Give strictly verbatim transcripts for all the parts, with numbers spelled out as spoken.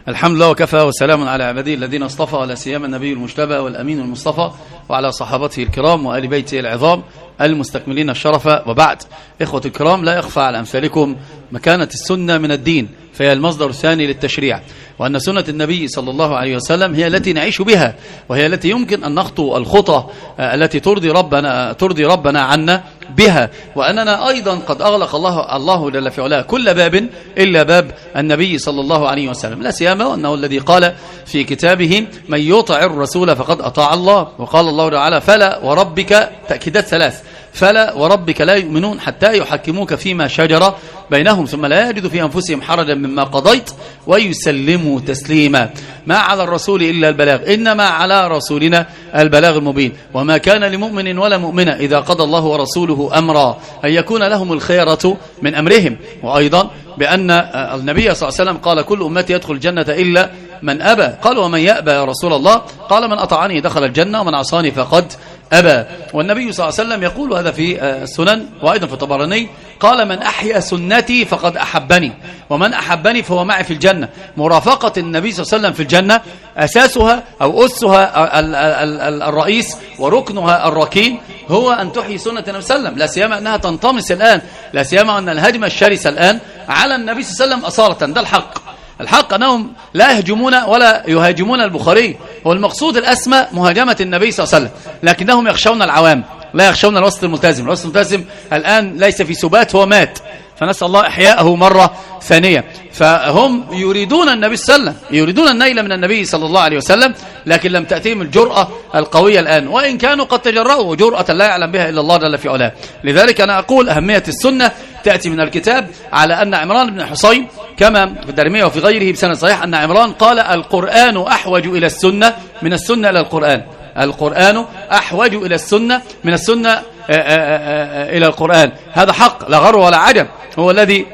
الحمد لله وكفى وسلام على عباده الذين اصطفى، ولا سيما النبي المجتبى والأمين المصطفى وعلى صحابته الكرام وآل بيته العظام المستكملين الشرف. وبعد، إخوة الكرام، لا يخفى على أمثالكم مكانة السنة من الدين، فهي المصدر الثاني للتشريع، وأن سنة النبي صلى الله عليه وسلم هي التي نعيش بها، وهي التي يمكن أن نخطو الخطى التي ترضي ربنا ترضي ربنا عنا بها، وأننا أيضا قد أغلق الله الله جل في علاه كل باب إلا باب النبي صلى الله عليه وسلم، لا سيما وأنه الذي قال في كتابه: من يطع الرسول فقد أطاع الله. وقال الله تعالى: فلا وربك، تأكيدات ثلاث: فلا وربك لا يؤمنون حتى يحكموك فيما شجر بينهم ثم لا يجدوا في أنفسهم حرجا مما قضيت ويسلموا تسليما. ما على الرسول إلا البلاغ، إنما على رسولنا البلاغ المبين، وما كان لمؤمن ولا مؤمنة إذا قضى الله ورسوله أمرا أن يكون لهم الخيرة من أمرهم. وأيضا بأن النبي صلى الله عليه وسلم قال: كل أمتي يدخل الجنة إلا من أبى. قال: ومن يأبى يا رسول الله؟ قال: من أطعني دخل الجنة ومن عصاني فقد أبى. والنبي صلى الله عليه وسلم يقول هذا في السنن وأيضا في الطبراني: قال: من أحيا سنتي فقد أحبني، ومن أحبني فهو معي في الجنة. مرافقة النبي صلى الله عليه وسلم في الجنة أساسها أو أسها الرئيس وركنها الركين هو أن تحيي سنة النبي صلى الله عليه وسلم، لا سيما أنها تنطمس الآن، لا سيما أن الهجمة الشرسة الآن على النبي صلى الله عليه وسلم أصالة. ده الحق الحق أنهم لا يهجمون ولا يهاجمون البخاري، والمقصود الأسمى مهاجمة النبي صلى الله عليه وسلم، لكنهم يخشون العوام، لا يخشون الوسط الملتزم. الوسط الملتزم الآن ليس في سبات، هو مات، فنسأل الله إحياءه مرة ثانية. فهم يريدون النبي صلى الله عليه وسلم، يريدون النيل من النبي صلى الله عليه وسلم، لكن لم تأتيهم الجرأة القوية الآن، وإن كانوا قد تجرؤوا جرأة لا يعلم بها إلا الله جل في علاه. لذلك أنا أقول أهمية السنة تأتي من الكتاب، على أن عمران بن حصين كما في الدارمية وفي غيره بسند صحيح أن عمران قال: القرآن أحوج إلى السنة من السنة إلى القرآن. القرآن أحوج إلى السنة من السنة إلى القرآن. هذا حق لا غر ولا عجب. هو الذي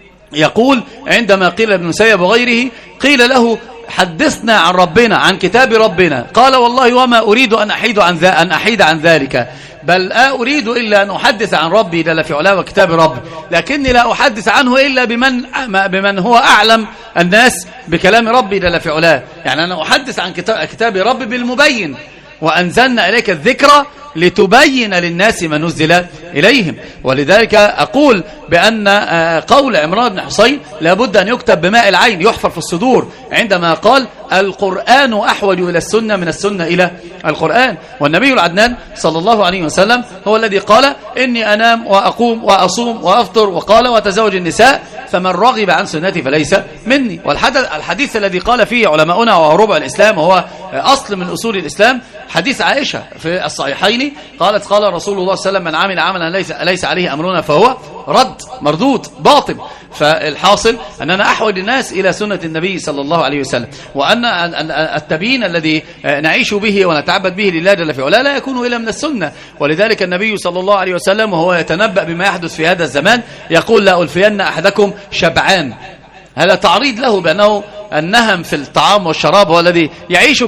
يقول عندما قيل ابن مسيب وغيره، قيل له: حدثنا عن ربنا، عن كتاب ربنا. قال: والله وما أريد أن أحيد عن ذا أن أحيد عن ذلك، بل لا أريد إلا أن أحدث عن ربي جل في علاه وكتاب ربي، لكني لا أحدث عنه إلا بمن بمن هو أعلم الناس بكلام ربي جل في علاه. يعني أنا أحدث عن كتاب ربي بالمبين، وأنزلنا إليك الذكرى لتبين للناس ما نزل إليهم. ولذلك أقول بأن قول عمران بن حصين لابد أن يكتب بماء العين، يحفر في الصدور، عندما قال: القرآن أحوج إلى السنة من السنة إلى القرآن. والنبي العدنان صلى الله عليه وسلم هو الذي قال: إني أنام وأقوم وأصوم وأفطر، وقال: وأتزوج النساء، فمن رغب عن سنتي فليس مني. والحديث الذي قال فيه علماؤنا وهو ربع الإسلام وهو أصل من أصول الإسلام حديث عائشة في الصحيحين، قالت: قال رسول الله صلى الله عليه وسلم: من عمل عملا ليس, ليس عليه أمرنا فهو رد، مردود، باطل. فالحاصل أننا أحوج الناس إلى سنة النبي صلى الله عليه وسلم، وأن التبيين الذي نعيش به ونتعبد به لله جل في علاه لا يكون إلا من السنة. ولذلك النبي صلى الله عليه وسلم وهو يتنبأ بما يحدث في هذا الزمان يقول: لا ألفين أحدكم شبعان. هذا تعريض له بأنه النهم في الطعام والشراب هو الذي يعيش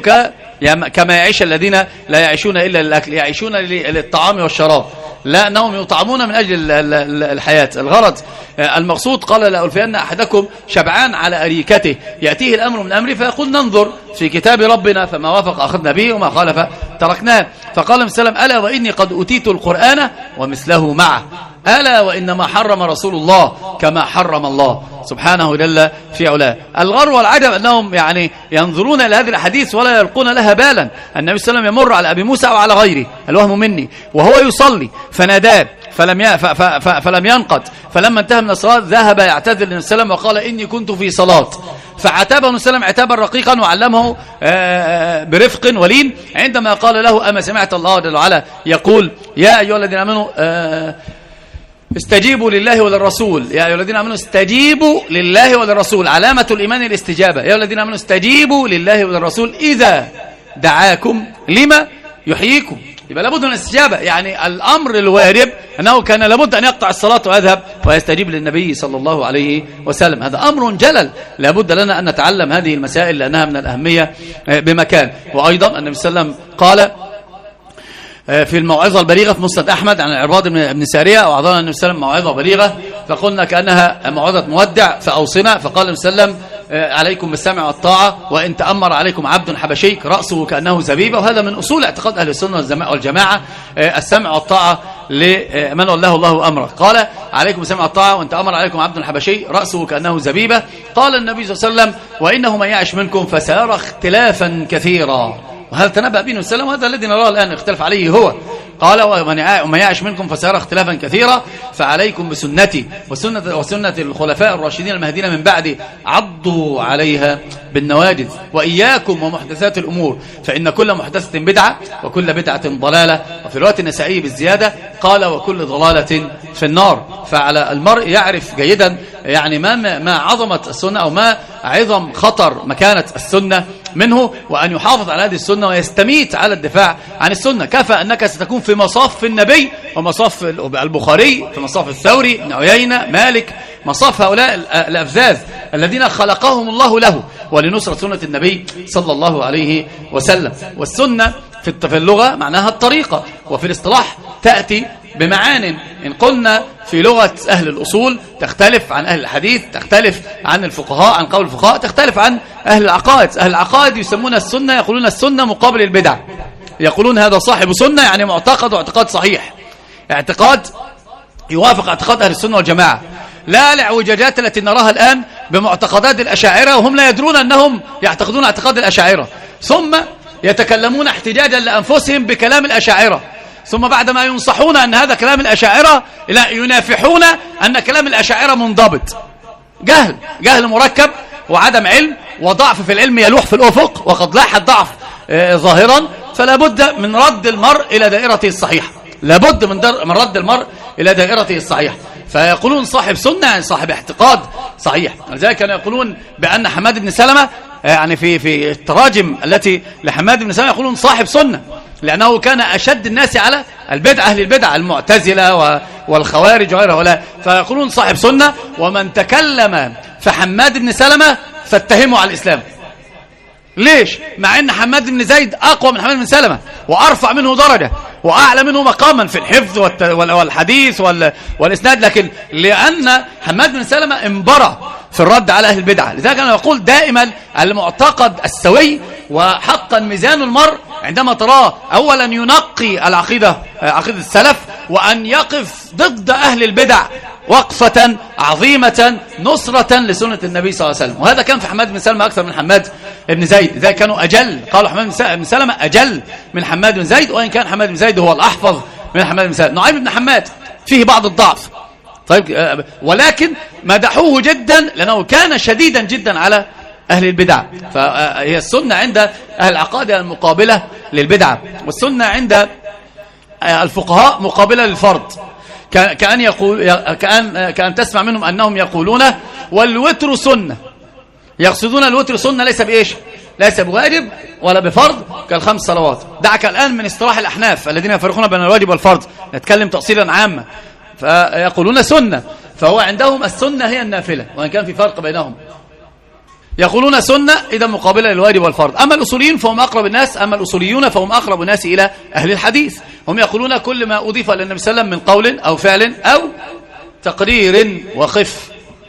كما يعيش الذين لا يعيشون إلا للأكل، يعيشون للطعام والشراب، لا أنهم يطعمون من أجل الحياة. الغرض المقصود قال: لا ألفين أحدكم شبعان على أريكته، يأتيه الأمر من أمره فيقول: ننظر في كتاب ربنا فما وافق أخذنا به وما خالف تركناه. فقال وسلم: ألا وإني قد أتيت القرآن ومثله معه، ألا وإنما حرم رسول الله كما حرم الله سبحانه جل في علاه. الغر والعجب أنهم يعني ينظرون إلى هذه الحديث ولا يلقون لها بالا. النبي صلى الله عليه وسلم يمر على أبي موسى وعلى غيره، الوهم مني، وهو يصلي فناداه فلم فلم ينقض، فلما انتهى من الصلاة ذهب يعتذر للنبي صلى الله عليه وسلم وقال: إني كنت في صلاة. فعتابه النبي صلى الله عليه وسلم عتابا رقيقا وعلمه برفق ولين، عندما قال له: أما سمعت الله جل وعلا يقول: يا أيها الذين آمنوا استجيبوا لله وللرسول، يا أيها الذين آمنوا استجيبوا لله وللرسول، علامة الإيمان الاستجابة. يا أيها الذين آمنوا استجيبوا لله وللرسول إذا دعاكم لما يحييكم. يبقى لابد من الاستجابة. يعني الأمر الواجب أنه كان لابد أن يقطع الصلاة ويذهب ويستجيب للنبي صلى الله عليه وسلم. هذا أمر جلل، لابد لنا أن نتعلم هذه المسائل لأنها من الأهمية بمكان. وأيضا النبي صلى الله عليه وسلم قال في الموعظة البليغة في مسند أحمد عن العرباض بن سارية: وعظنا النبي صلى الله عليه وسلم موعظة بليغة، فقلنا كأنها موعظة مودع فأوصنا. فقال النبي صلى الله عليه وسلم: عليكم بالسمع والطاعة، وإن تأمر عليكم عبد حبشيك رأسه كأنه زبيبة. وهذا من أصول اعتقاد أهل السنة والجماعة، السمع والطاعة لمن والله الله أمره. قال عليكم بالسمع والطاعة وإن تأمر عليكم عبد حبشي رأسه كأنه زبيبة. قال النبي صلى الله عليه وسلم وإنه من يعش منكم فسيرى اختلافا كثيرا. وهذا تنبأ به السلام، وهذا الذي نراه الآن اختلف عليه هو. قال ومن يعش منكم فسيرى اختلافا كثيرا فعليكم بسنتي وسنة, وسنة الخلفاء الراشدين المهديين من بعدي عضوا عليها بالنواجذ وإياكم ومحدثات الأمور فإن كل محدثة بدعة وكل بدعة ضلالة. وفي رواية النسائي بالزيادة قال وكل ضلالة في النار. فعلى المرء يعرف جيدا يعني ما ما عظمة السنة أو ما عظم خطر مكانة السنة منه، وأن يحافظ على هذه السنة ويستميت على الدفاع عن السنة. كفى أنك ستكون في مصاف النبي ومصاف البخاري، في مصاف الثوري بن عيينة مالك، مصاف هؤلاء الأفذاذ الذين خلقهم الله له ولنصرة سنة النبي صلى الله عليه وسلم. والسنة في اللغة معناها الطريقة، وفي الاصطلاح تأتي بمعان إن قلنا في لغة أهل الأصول تختلف عن أهل الحديث، تختلف عن الفقهاء، عن قول الفقهاء، تختلف عن أهل العقائد. أهل العقائد يسمون السنة، يقولون السنة مقابل البدع، يقولون هذا صاحب سنة يعني معتقد واعتقاد صحيح، اعتقاد يوافق اعتقاد أهل السنة والجماعة، لا الاعوجاجات التي نراها الآن بمعتقدات الأشاعرة وهم لا يدرون أنهم يعتقدون اعتقاد الأشاعرة، ثم يتكلمون احتجاجا لأنفسهم بكلام الأشاعرة، ثم بعدما ينصحون أن هذا كلام الأشاعرة لا ينافحون أن كلام الأشاعرة منضبط. جهل جهل مركب وعدم علم وضعف في العلم يلوح في الأفق، وقد لاح الضعف آه ظاهرا، فلا بد من رد المرء إلى دائرته الصحيحة، لا بد من, من رد المرء إلى دائرته الصحيحة. فيقولون صاحب سنة يعني صاحب اعتقاد صحيح. لذلك كانوا يقولون بأن حماد بن سلمة يعني في في التراجم التي لحماد بن سلمة يقولون صاحب سنة، لأنه كان أشد الناس على البدع، أهل البدع المعتزلة والخوارج وغيره هؤلاء، فيقولون صاحب سنة. ومن تكلم فحماد بن سلمة فاتهموا على الإسلام. ليش؟ مع أن حماد بن زيد أقوى من حماد بن سلمة وأرفع منه درجة وأعلى منه مقاما في الحفظ والحديث والإسناد، لكن لأن حماد بن سلمة انبرى في الرد على أهل البدعة. لذلك أنا أقول دائما المعتقد السوي، وحقا ميزان المرء عندما تراه أولا ينقي العقيدة عقيدة السلف، وأن يقف ضد أهل البدع وقفة عظيمة نصرة لسنة النبي صلى الله عليه وسلم. وهذا كان في حماد بن سلمة أكثر من حماد بن زيد، إذا كانوا أجل، قالوا حماد بن سلمة أجل من حماد بن زيد، وإن كان حماد بن زيد هو الأحفظ من حماد بن سلمة. نعيم بن حماد فيه بعض الضعف، طيب، ولكن مدحوه جدا لأنه كان شديدا جدا على أهل البدع. فهي السنة عند أهل العقائد المقابلة للبدعة، والسنة عند الفقهاء مقابلة للفرض. كأن يقول كأن كأن تسمع منهم أنهم يقولون والوتر سنة، يقصدون الوتر سنة ليس بإيش؟ ليس بواجب ولا بفرض كالخمس صلوات. دعك الآن من اصطلاح الأحناف الذين يفرقون بين الواجب والفرض، نتكلم تفصيلا عاما. فيقولون سنة، فهو عندهم السنة هي النافلة، وإن كان في فرق بينهم. يقولون سنة إذا مقابلة للواجب والفرض. أما الأصوليين فهم أقرب الناس، أما الأصوليون فهم أقرب الناس إلى أهل الحديث، هم يقولون كل ما أضيف إلى النبي صلى الله عليه وسلم من قول أو فعل أو تقرير وخف.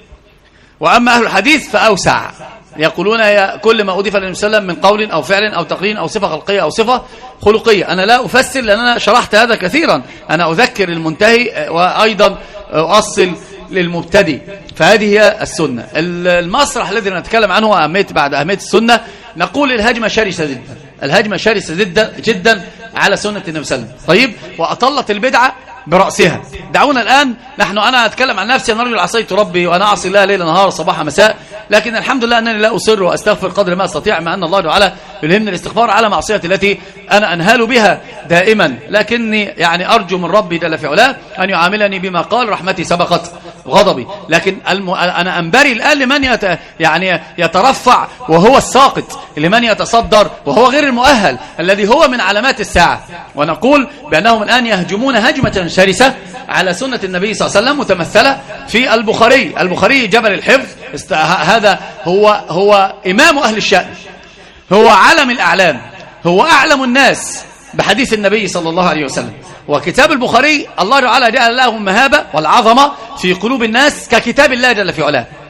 وأما أهل الحديث فأوسع، يقولون هي كل ما أضيف إلى النبي صلى الله عليه وسلم من قول أو فعل أو تقرير أو صفة خلقية أو صفة خلقية. أنا لا أفسر لأن أنا شرحت هذا كثيرا، أنا أذكر المنتهي وأيضا أؤصل للمبتدئ. فهذه هي السنة. المسرح الذي نتكلم عنه أهمية بعد أهمية السنة، نقول الهجمة شرسة جدا، الهجمة شرسة جدا جدا على سنة النبي صلى الله عليه وسلم. طيب، وأطلت البدعة برأسها. دعونا الآن نحن، أنا أتكلم عن نفسي، أنا رجل عصيت ربي وأنا أعصي الله ليل نهار صباح مساء، لكن الحمد لله أنني لا أصر وأستغفر قدر ما أستطيع، مع أن الله تعالى يلهمني الاستغفار على معصيتي التي أنا أنهال بها دائما. لكني يعني أرجو من ربي جل في علاه أن يعاملني بما قال رحمتي سبقت غضبي. لكن الم... أنا أنبري الآن لمن يت... يعني يترفع وهو الساقط، لمن يتصدر وهو غير المؤهل، الذي هو من علامات الساعة. ونقول بأنهم الآن يهجمون هجمة شرسة على سنة النبي صلى الله عليه وسلم، متمثلة في البخاري. البخاري جبل الحفظ، است... هذا هو هو إمام أهل الشأن، هو علم الأعلام، هو أعلم الناس بحديث النبي صلى الله عليه وسلم. وكتاب البخاري الله تعالى جعل له المهابة والعظمة في قلوب الناس ككتاب الله جل في علاه.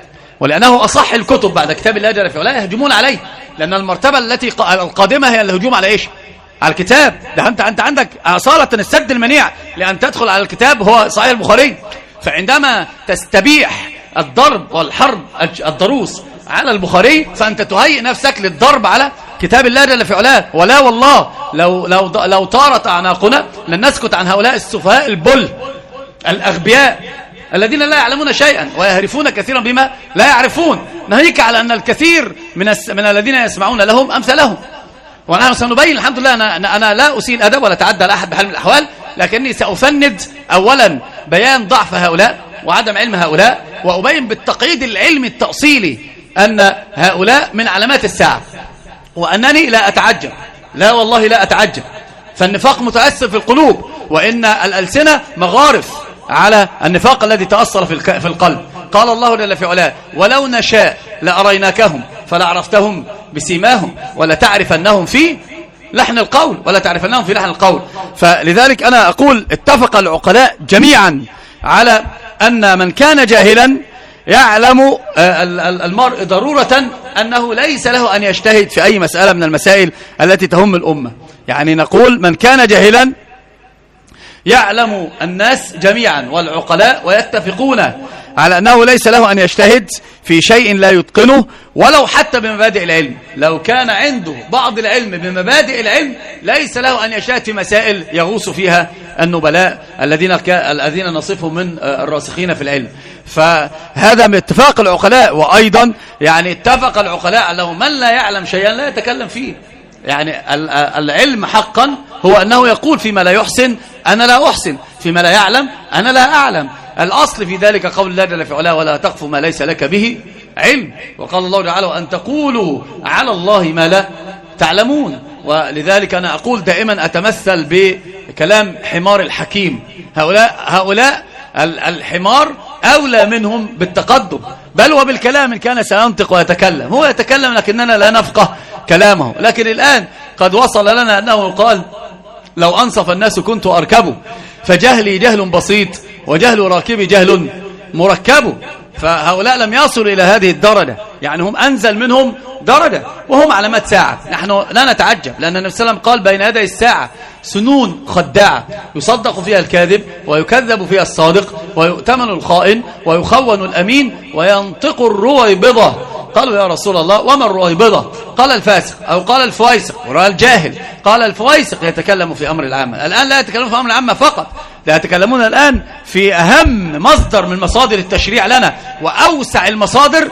ولأنه أصح الكتب بعد كتاب الله جل في علاه يهجمون عليه، لأن المرتبة التي القادمة هي الهجوم على إيش؟ على الكتاب. ده أنت أنت عندك أصالة السد المنيع لأن تدخل على الكتاب هو صحيح البخاري. فعندما تستبيح الضرب والحرب الضروس على البخاري فأنت تهيئ نفسك للضرب على كتاب الله جل في علاه. ولا والله لو لو لو طارت أعناقنا لن نسكت عن هؤلاء السفهاء البل الأغبياء الذين لا يعلمون شيئا ويهرفون كثيرا بما لا يعرفون. ناهيك على أن الكثير من الس... من الذين يسمعون لهم أمثالهم. ونحن سنبين الحمد لله. أنا, أنا لا أسيء الأدب ولا أتعدى على أحد بحال من الأحوال، لكني سأفند أولا بيان ضعف هؤلاء وعدم علم هؤلاء، وأبين بالتقييد العلمي التأصيلي أن هؤلاء من علامات الساعة، وأنني لا أتعجب، لا والله لا أتعجب. فالنفاق متأثر في القلوب، وإن الألسنة مغارف على النفاق الذي تأثر في القلب. قال الله جل في علاه: ولو نشاء لأريناكهم فلعرفتهم بسيماهم ولتعرفنهم في لحن القول ولا تعرفنهم في لحن القول. فلذلك أنا أقول اتفق العقلاء جميعا على أن من كان جاهلا يعلم المرء ضرورة أنه ليس له أن يجتهد في أي مسألة من المسائل التي تهم الأمة. يعني نقول من كان جاهلا يعلم الناس جميعا والعقلاء ويتفقون على أنه ليس له أن يجتهد في شيء لا يتقنه ولو حتى بمبادئ العلم. لو كان عنده بعض العلم بمبادئ العلم ليس له أن يجتهد في مسائل يغوص فيها النبلاء الذين الذين نصفهم من الراسخين في العلم. فهذا من اتفاق العقلاء. وأيضا يعني اتفق العقلاء على من لا يعلم شيئا لا يتكلم فيه. يعني العلم حقا هو أنه يقول فيما لا يحسن أنا لا أحسن، فيما لا يعلم أنا لا أعلم. الأصل في ذلك قول الله جل في علاه: ولا تقف ما ليس لك به علم. وقال الله تعالى: أن تقولوا على الله ما لا تعلمون. ولذلك أنا أقول دائما أتمثل بكلام حمار الحكيم. هؤلاء هؤلاء الحمار أولى منهم بالتقدم، بل وبالكلام إن كان سينطق ويتكلم. هو يتكلم لكننا لا نفقه كلامه. لكن الآن قد وصل لنا أنه قال: لو أنصف الناس كنت أركبه، فجهلي جهل بسيط وجهل راكبي جهل مركب. فهؤلاء لم يصلوا إلى هذه الدرجة، يعني هم أنزل منهم درجة وهم علامات ساعة. نحن لا نتعجب، لأن النبي صلى الله عليه وسلم قال: بين يدي الساعة سنون خداعة يصدق فيها الكاذب ويكذب فيها الصادق ويؤتمن الخائن ويخون الأمين وينطق الرويبضة. قالوا: يا رسول الله وما الرويبضة؟ قال: الفاسق، أو قال الفويسق، وقال الجاهل. قال: الفويسق يتكلم في أمر العامة. الآن لا يتكلمون في أمر العامة فقط، لا يتكلمون الآن في أهم مصدر من مصادر التشريع لنا، وأوسع المصادر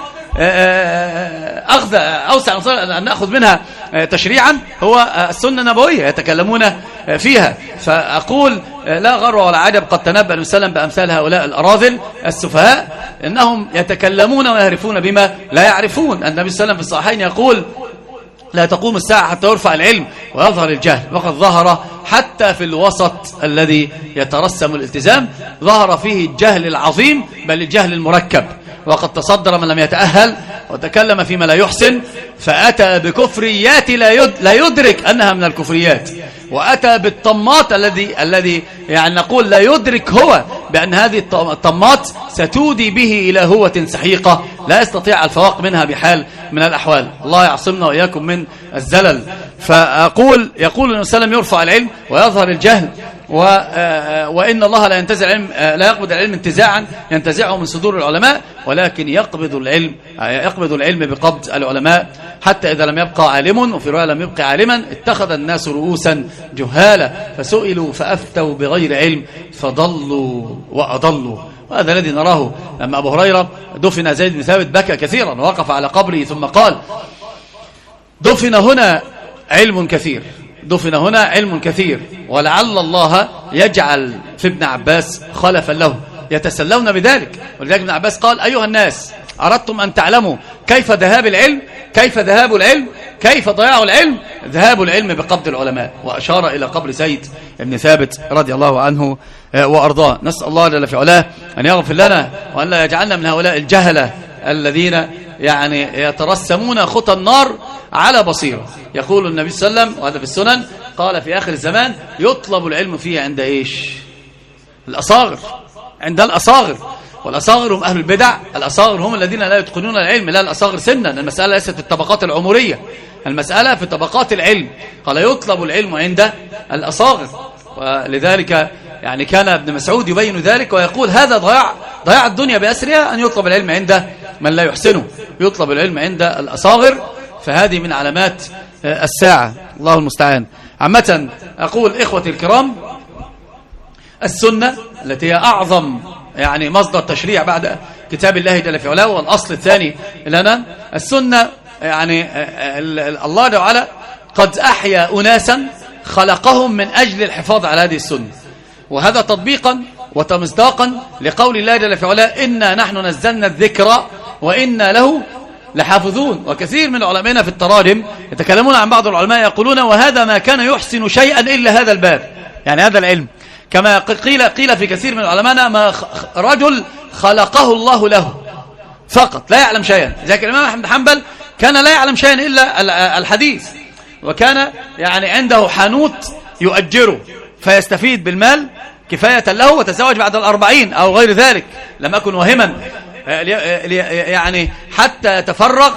أخذ أوسع المصادر أن نأخذ منها تشريعا هو السنة النبوية، يتكلمون فيها. فأقول لا غر ولا عجب قد تنبأ المسلم بأمثال هؤلاء الأراذل السفهاء إنهم يتكلمون ويعرفون بما لا يعرفون. النبي صلى الله عليه وسلم في الصحيحين يقول: لا تقوم الساعة حتى يرفع العلم ويظهر الجهل. وقد ظهر حتى في الوسط الذي يترسم الالتزام، ظهر فيه الجهل العظيم بل الجهل المركب. وقد تصدر من لم يتأهل وتكلم فيما لا يحسن، فأتى بكفريات لا يدرك أنها من الكفريات، وأتى بالطمات الذي الذي يعني نقول لا يدرك هو بأن هذه الطمات ستودي به إلى هوة سحيقة لا يستطيع الفواق منها بحال من الأحوال. الله يعصمنا وإياكم من الزلل. فأقول يقول النبي صلى الله عليه وسلم: يرفع العلم ويظهر الجهل، وإن الله لا ينتزع العلم، لا يقبض العلم انتزاعا ينتزعه من صدور العلماء، ولكن يقبض العلم يقبض العلم بقبض العلماء، حتى إذا لم يبقى عالم، وفي رواية لم يبقى عالما، اتخذ الناس رؤوسا جهالا فسئلوا فأفتوا بغير علم فضلوا وأضلوا. وهذا الذي نراه لما أبو هريرة دفن زيد بن ثابت بكى كثيرا ووقف على قبره ثم قال: دفن هنا علم كثير، دفن هنا علم كثير، ولعل الله يجعل في ابن عباس خلفا له يتسلون بذلك. ولذلك ابن عباس قال: أيها الناس أردتم أن تعلموا كيف ذهاب العلم، كيف ذهاب العلم، كيف ضياع العلم؟ ذهاب العلم بقبض العلماء. وأشار إلى قبر زيد بن ثابت رضي الله عنه وأرضاه. نسأل الله جل في علاه أن يغفر لنا وأن لا يجعلنا من هؤلاء الجهلة الذين يعني يترسمون خطى النار على بصيرة. يقول النبي صلى الله عليه وسلم وهذا في السنن، قال: في آخر الزمان يطلب العلم فيه عند إيش؟ الأصاغر، عند الأصاغر. والأصاغر هم أهل البدع. الأصاغر هم الذين لا يتقنون العلم، لا الأصاغر سنا. المسألة ليست في الطبقات العمرية، المسألة في طبقات العلم. قال يطلب العلم عند الأصاغر. ولذلك يعني كان ابن مسعود يبين ذلك ويقول هذا ضياع ضياع الدنيا بأسرها، أن يطلب العلم عند من لا يحسنه، يطلب العلم عند الأصاغر. فهذه من علامات الساعة، الله المستعان. عامة أقول إخوتي الكرام، السنة التي هي أعظم يعني مصدر تشريع بعد كتاب الله جل في علاه، والأصل الثاني لنا السنة. يعني الله جل وعلا قد أحيا أناسا خلقهم من أجل الحفاظ على هذه السنة، وهذا تطبيقا وتمصداقا لقول الله جل في علاه إنا نحن نزلنا الذكر وإنا له لحافظون. وكثير من علمائنا في التراجم يتكلمون عن بعض العلماء يقولون وهذا ما كان يحسن شيئا إلا هذا الباب، يعني هذا العلم. كما قيل قيل في كثير من علمائنا ما رجل خلقه الله له فقط لا يعلم شيئا. ذلك الإمام أحمد بن حنبل كان لا يعلم شيئا إلا الحديث، وكان يعني عنده حانوت يؤجره فيستفيد بالمال كفاية له، وتزوج بعد الأربعين أو غير ذلك، لم أكن وهما يعني حتى يتفرغ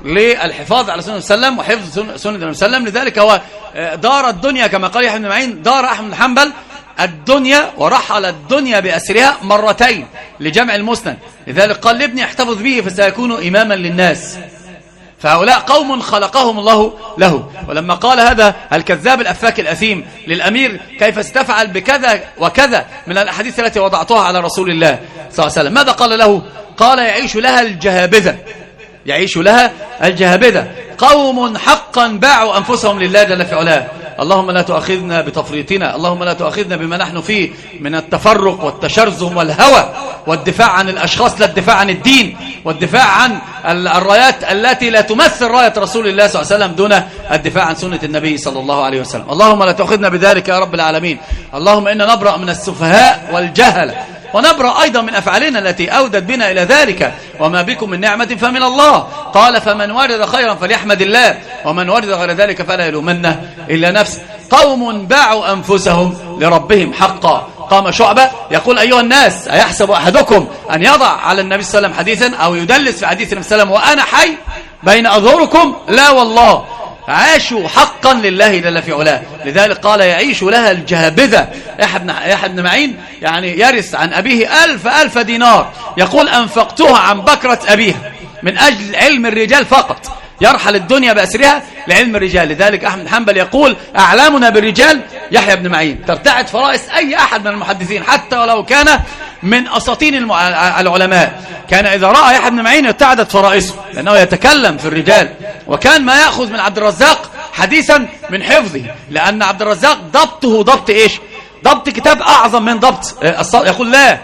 للحفاظ على سنة وسلم وحفظ سنة وسلم. لذلك هو دار الدنيا كما قال يحيى بن معين، دار أحمد بن حنبل الدنيا ورحل الدنيا بأسرها مرتين لجمع المسند. لذلك قال لابني احتفظ به فسيكون إماما للناس. فهؤلاء قوم خلقهم الله له. ولما قال هذا الكذاب الأفاك الأثيم للأمير كيف استفعل بكذا وكذا من الأحاديث التي وضعتها على رسول الله صلى الله عليه وسلم، ماذا قال له؟ قال يعيش لها الجهابذة، يعيش لها الجهابذة، قوم حقا باعوا أنفسهم لله جل في علاه. اللهم لا تؤاخذنا بتفريطنا، اللهم لا تؤاخذنا بما نحن فيه من التفرق والتشرذم والهوى والدفاع عن الأشخاص لا الدفاع عن الدين، والدفاع عن الرايات التي لا تمثل راية رسول الله صلى الله عليه وسلم دون الدفاع عن سنة النبي صلى الله عليه وسلم. اللهم لا تؤاخذنا بذلك يا رب العالمين. اللهم إنا نبرأ من السفهاء والجهل، ونبرأ أيضا من أفعالنا التي أودت بنا إلى ذلك، وما بكم من نعمة فمن الله. قال فمن وجد خيرا فليحمد الله، ومن وجد غير ذلك فلا يلومنه إلا نفسه. قوم باعوا أنفسهم لربهم حقا. قام شعبة يقول أيها الناس أيحسب أحدكم أن يضع على النبي صلى الله عليه وسلم حديثا أو يدلس في حديث النبي صلى الله عليه وسلم وأنا حي بين أظهركم؟ لا والله، عاشوا حقا لله جل في علاه. لذلك قال يعيش لها الجهابذة. يحيى بن معين يعني يرث عن أبيه ألف ألف دينار، يقول أنفقتها عن بكرة أبيها من أجل علم الرجال فقط، يرحل الدنيا بأسرها لعلم الرجال. لذلك أحمد بن حنبل يقول أعلامنا بالرجال يحيى بن معين. ترتعد فرائس أي أحد من المحدثين حتى ولو كان من أساطين العلماء، كان إذا رأى يحيى بن معين ارتعدت فرائسه، لأنه يتكلم في الرجال. وكان ما يأخذ من عبد الرزاق حديثا من حفظه، لأن عبد الرزاق ضبطه ضبط إيش؟ ضبط كتاب أعظم من ضبط يقول لا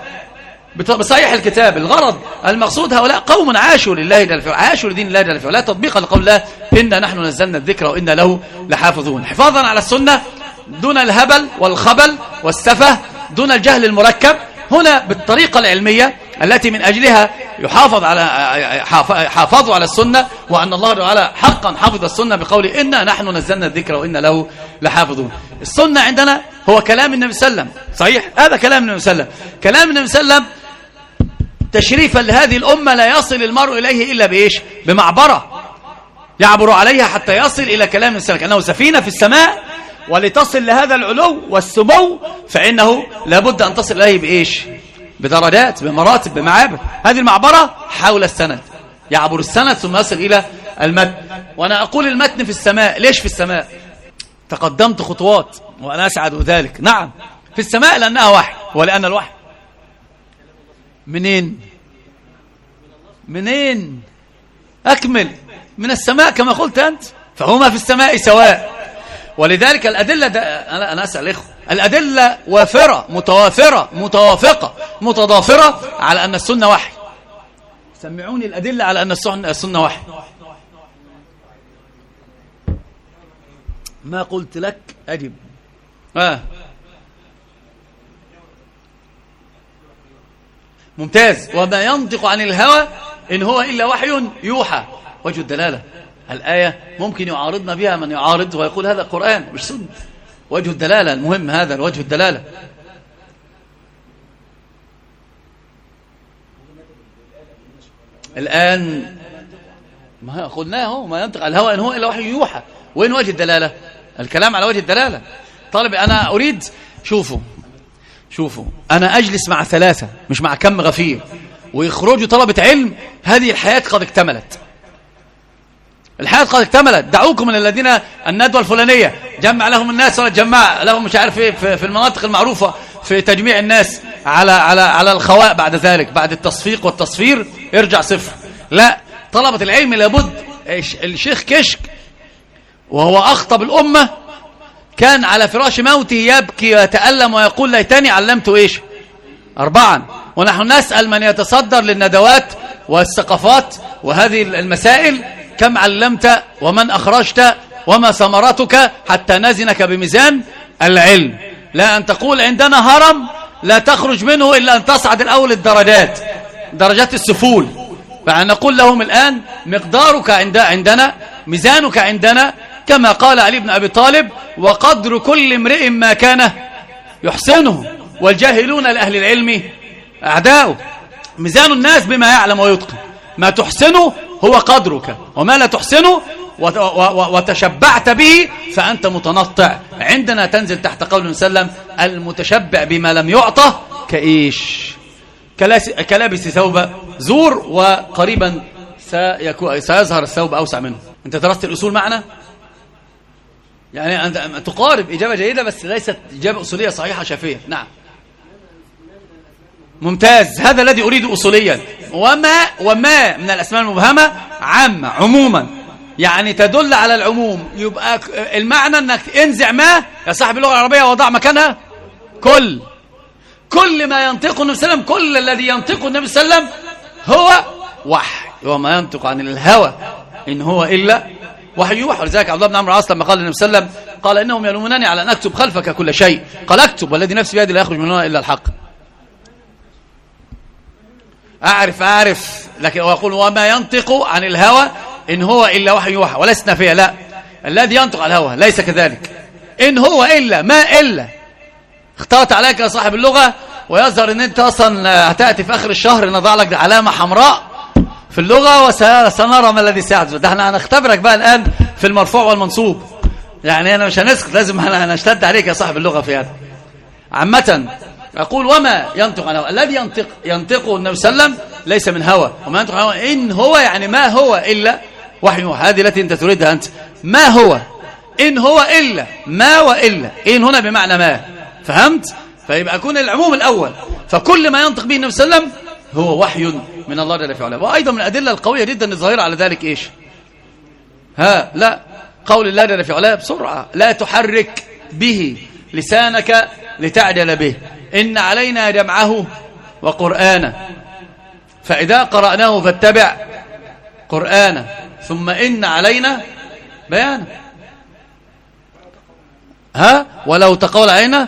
بصحيح الكتاب. الغرض المقصود هؤلاء قوم عاشوا لله جل في علاه، عاشوا لدين الله جل في علاه، تطبيقا لقول الله إنا نحن نزلنا الذكر وإنا له لحافظون، حفاظا على السنة دون الهبل والخبل والسفه، دون الجهل المركب. هنا بالطريقة العلمية التي من أجلها يحافظ على حافظوا على السنة، وأن الله تعالى حقا حفظ السنة بقول إنا نحن نزلنا الذكر وإنا له لحافظون. السنة عندنا هو كلام النبي صلى الله عليه وسلم، صحيح هذا كلام النبي صلى الله عليه وسلم. كلام النبي صلى الله عليه وسلم تشريفا لهذه الأمة لا يصل المرء إليه إلا بإيش؟ بمعبرة يعبر عليها حتى يصل إلى كلام النبي صلى الله عليه وسلم، كأنه سفينة في السماء، ولتصل لهذا العلو والسمو فإنه لابد أن تصل إليه بإيش؟ بدرجات، بمراتب، بمعابر. هذه المعبرة حول السند، يعبر السند ثم يصل إلى المتن. وأنا أقول المتن في السماء، ليش في السماء؟ تقدمت خطوات وأنا أسعد ذلك. نعم في السماء لأنها وحي، ولأن الوحي منين؟ منين؟ أكمل من السماء كما قلت أنت، فهما في السماء سواء. ولذلك الأدلة أنا أنا أسأل إخوة، الأدلة وافرة متوافرة متوافقة متضافرة على أن السنة وحي. سمعوني الأدلة على أن السنة وحي. ما قلت لك أجب. آه. ممتاز. وما ينطق عن الهوى إن هو إلا وحي يوحى. وجه الدلالة، الآية ممكن يعارضنا بها من يعارض ويقول هذا القرآن مش سنة. وجه الدلالة المهم، هذا وجه الدلالة. الآن ما قلناه هو ما ينطق على الهوى إن هو إلا وحي يوحى. وين وجه الدلالة؟ الكلام على وجه الدلالة. طالب أنا أريد شوفوا شوفوا أنا أجلس مع ثلاثة مش مع كم غفير ويخرجوا طلبة علم، هذه الحياة قد اكتملت. الحياة قد اكتملت. دعوكم من الذين الندوة الفلانية جمع لهم الناس ولا جمع لهم مش عارف ايه في المناطق المعروفة في تجميع الناس على على على الخواء، بعد ذلك بعد التصفيق والتصفير يرجع صفر. لا، طلبة العلم لابد. الشيخ كشك وهو أخطب الأمة كان على فراش موته يبكي ويتألم ويقول ليتني علمت إيش أربعا. ونحن نسأل من يتصدر للندوات والثقافات وهذه المسائل كم علمت ومن أخرجت وما ثمرتك حتى نزنك بميزان العلم. لا أن تقول عندنا هرم لا تخرج منه إلا أن تصعد الأول الدرجات درجات السفول. فنقول لهم الآن مقدارك عند عندنا ميزانك عندنا كما قال علي بن أبي طالب وقدر كل امرئ ما كان يحسنه والجاهلون لأهل العلم أعداؤه. ميزان الناس بما يعلم ويتقن، ما تحسنه هو قدرك وما لا تحسنه وتشبعت به فأنت متنطع. عندنا تنزل تحت قول سلم المتشبع بما لم يعطه كإيش كلابس ثوب زور وقريبا سيظهر الثوب أوسع منه. أنت درست الأصول معنا يعني أنت تقارب إجابة جيدة بس ليست إجابة أصولية صحيحة شافية. نعم ممتاز، هذا الذي أريد أصوليا. وما وما من الأسماء المبهمة عامة عموما يعني تدل على العموم. يبقى المعنى أنك انزع ما يا صاحب اللغة العربية وضع مكانها كل كل ما ينطقه النبي صلى الله عليه وسلم. كل الذي ينطقه النبي صلى الله عليه وسلم هو وحي، وما ينطق عن الهوى إن هو إلا وحي يوحى. ولذلك عبد الله بن عمرو العاص لما قال النبي صلى الله عليه وسلم قال إنهم يلومونني على أن أكتب خلفك كل شيء، قال اكتب والذي نفسي بيدي لا يخرج من هنا إلا الحق. أعرف أعرف لكن ويقول وما ينطق عن الهوى إن هو إلا وحي يوحى وليس نافية. لا، الذي ينطق عن الهوى ليس كذلك. إن هو إلا ما إلا اختارت عليك يا صاحب اللغة ويظهر ان انت اصلا هتأتي في اخر الشهر نضع لك علامة حمراء في اللغة وسنرى ما الذي سيحدث. ده احنا هنختبرك بقى الان في المرفوع والمنصوب يعني انا مش هنسكت، لازم هنشتد عليك يا صاحب اللغة في هذا. عامة اقول وما ينطق عن هوى، الذي ينطق ينطقه النبي صلى الله عليه وسلم ليس من هوى. وما ينطق عن هوى ان هو يعني ما هو الا وحي يوحى. هذه التي انت تريدها انت. ما هو ان هو الا ما والا ان هنا بمعنى ما، فهمت؟ فيبقى يكون العموم الأول. فكل ما ينطق به النبي صلى الله عليه وسلم هو وحي من الله جل في علاه. وأيضا من الأدلة القوية جدا الظاهرة على ذلك إيش؟ ها لا قول الله جل في علاه بسرعة لا تحرك به لسانك لتعجل به إن علينا جمعه وقرآنه فإذا قرأناه فاتبع قرآنه ثم إن علينا بيانه. ها ولو تقول علينا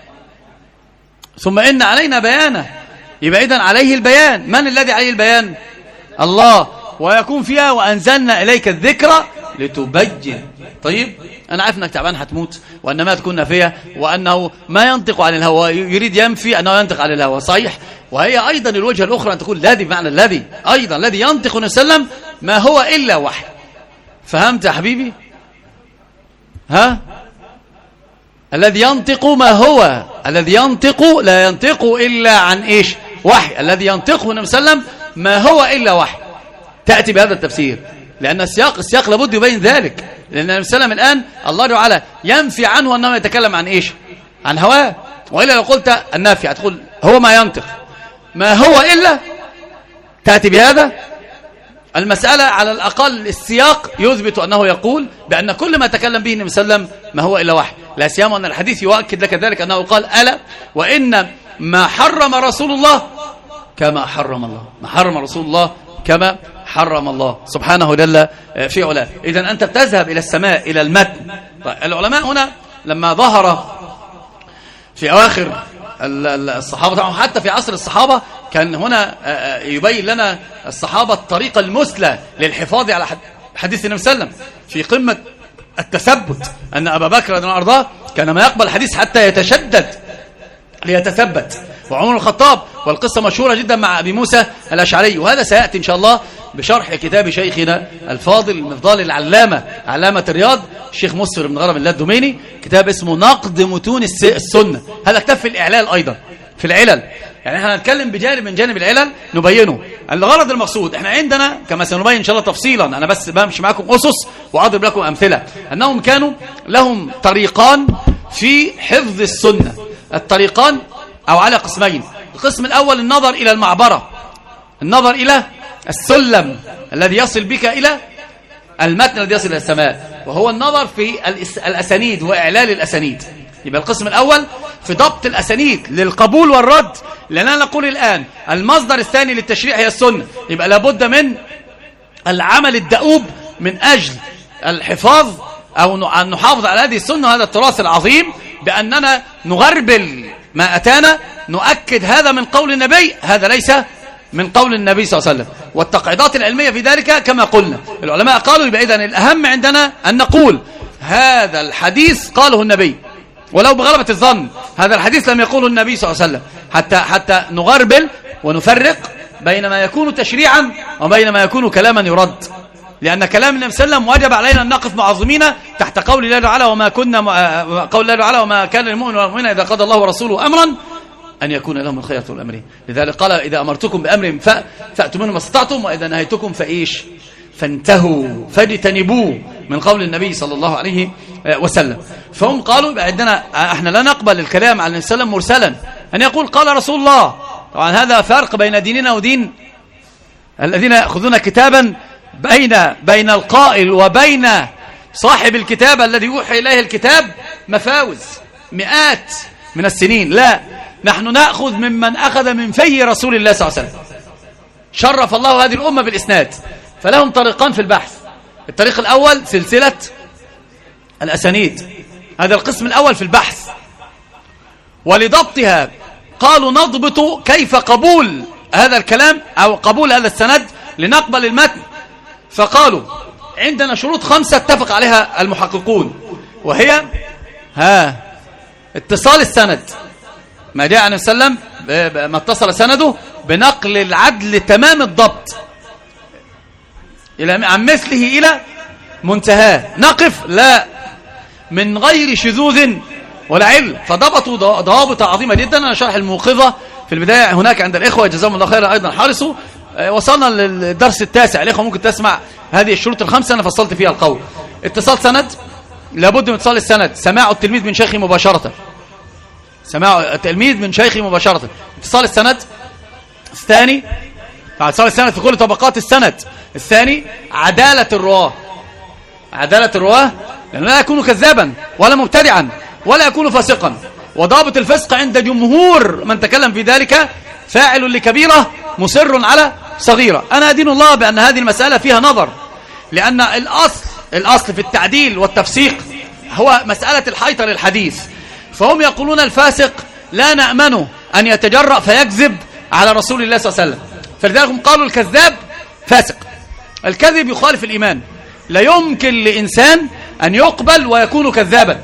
ثم إن علينا بيانه. يبقى إذن عليه البيان. من الذي عليه البيان؟ الله. ويكون فيها وأنزلنا إليك الذكرى لتبين. طيب أنا عارف أنك تعبان هتموت وأن ما تكون نافية وأنه ما ينطق عن الهوى، يريد ينفي أنه ينطق عن الهوى صحيح. وهي أيضا الوجهة الأخرى أن تقول الذي بمعنى الذي أيضا الذي ينطق النبي صلى الله عليه وسلم ما هو إلا وحي. فهمت يا حبيبي؟ ها الذي ينطق ما هو الذي ينطق لا ينطق إلا عن إيش؟ وحي. الذي ينطقه النبي صلى الله عليه وسلم ما هو إلا وحي. تأتي بهذا التفسير لأن السياق السياق لابد يبين ذلك. لأن النبي صلى الله عليه وسلم الآن الله تعالى ينفي عنه أنه يتكلم عن إيش؟ عن هواه. وإلا لو قلت النافي هتقول هو ما ينطق ما هو إلا، تأتي بهذا المسألة على الأقل السياق يثبت أنه يقول بأن كل ما تكلم به النبي صلى الله عليه وسلم ما هو إلا وحي. لا سيما أن الحديث يؤكد لك ذلك أنه قال ألا وإن ما حرم رسول الله كما حرم الله، ما حرم رسول الله كما حرم الله سبحانه جل في علاه. إذن أنت تذهب إلى السماء إلى المتن. العلماء هنا لما ظهر في أواخر الصحابة طبعا حتى في عصر الصحابة كان هنا يبين لنا الصحابة الطريقة المثلى للحفاظ على حديث النبي صلى الله عليه وسلم في قمة التثبت. أن أبا بكر رضي الله عنه كان ما يقبل الحديث حتى يتشدد ليتثبت. وعمر الخطاب، والقصة مشهورة جدا مع أبي موسى الأشعري. وهذا سيأتي إن شاء الله بشرح كتاب شيخنا الفاضل المفضال العلامة علامة الرياض الشيخ مسفر بن غرم الله الدوميني، كتاب اسمه نقد متون السنة. هذا كتاب في الإعلال أيضا، في العلل، يعني احنا هنتكلم بجانب من جانب العلل نبينه. الغرض المقصود احنا عندنا كما سنبين ان شاء الله تفصيلا، انا بس بمشي معكم اسس واضرب لكم امثله، انهم كانوا لهم طريقان في حفظ السنه. الطريقان او على قسمين. القسم الاول النظر الى المعبره، النظر الى السلم الذي يصل بك الى المتن الذي يصل الى السماء، وهو النظر في الاسانيد واعلال الاسانيد. يبقى القسم الأول في ضبط الأسانيد للقبول والرد، لأننا نقول الآن المصدر الثاني للتشريع هي السنة. يبقى لابد من العمل الدؤوب من أجل الحفاظ أو أن نحافظ على هذه السنة وهذا التراث العظيم، بأننا نغربل ما أتانا، نؤكد هذا من قول النبي، هذا ليس من قول النبي صلى الله عليه وسلم. والتقعيدات العلمية في ذلك كما قلنا العلماء قالوا يبقى إذن الأهم عندنا أن نقول هذا الحديث قاله النبي ولو بغلبة الظن، هذا الحديث لم يقوله النبي صلى الله عليه وسلم، حتى حتى نغربل ونفرق بين ما يكون تشريعا وبين ما يكون كلاما يرد. لأن كلام النبي صلى الله عليه وسلم وجب علينا أن نقف معظمين تحت قول الله تعالى وما كنا قول الله تعالى وما كان للمؤمن والمؤمنة إذا قضى الله ورسوله أمرا أن يكون لهم الخيرة من أمرهم. لذلك قال إذا أمرتكم بأمر فأتوا منه ما استطعتم، وإذا نهيتكم فإيش فانتهوا فاجتنبوه، من قول النبي صلى الله عليه وسلم. فهم قالوا يبقى عندنا احنا لا نقبل الكلام عن النبي صلى الله عليه وسلم مرسلا، أن يقول قال رسول الله. طبعا هذا فرق بين ديننا ودين الذين يأخذون كتابا بين بين القائل وبين صاحب الكتاب الذي يوحي إليه الكتاب مفاوز مئات من السنين. لا، نحن نأخذ ممن أخذ من في رسول الله صلى الله عليه وسلم. شرف الله هذه الأمة بالإسناد، فلهم طريقان في البحث. الطريق الأول سلسلة الأسانيد، هذا القسم الأول في البحث. ولضبطها قالوا نضبط كيف قبول هذا الكلام أو قبول هذا السند لنقبل المتن. فقالوا عندنا شروط خمسة اتفق عليها المحققون، وهي ها اتصال السند، ما جاء عن النبي صلى الله عليه وسلم ما اتصل سنده بنقل العدل تمام الضبط إلى عن مثله إلى منتهاه، نقف لا من غير شذوذ ولا علم. فضبطوا ضوابط عظيمة جدا. أنا شرح الموقظة في البداية هناك عند الإخوة جزاهم الله خيرا أيضا حارسوا. وصلنا للدرس التاسع، الإخوة ممكن تسمع هذه الشروط الخمسة أنا فصلت فيها القول. اتصال سند، لابد من اتصال السند، سماع التلميذ من شيخه مباشرة، سماع التلميذ من شيخه مباشرة، اتصال السند. الثاني اتصال السند في كل طبقات السند. الثاني عدالة الرواه، عدالة الرواه، لأنه لا يكون كذابا ولا مبتدعا ولا يكون فاسقا. وضابط الفسق عند جمهور من تكلم في ذلك فاعل لكبيرة مصر على صغيرة. أنا أدين الله بأن هذه المسألة فيها نظر، لأن الأصل الأصل في التعديل والتفسيق هو مسألة الحيطة للحديث. فهم يقولون الفاسق لا نأمنه أن يتجرأ فيكذب على رسول الله صلى الله عليه وسلم، فلذلك هم قالوا الكذاب فاسق. الكذب يخالف الإيمان، لا يمكن لإنسان أن يقبل ويكون كذابا.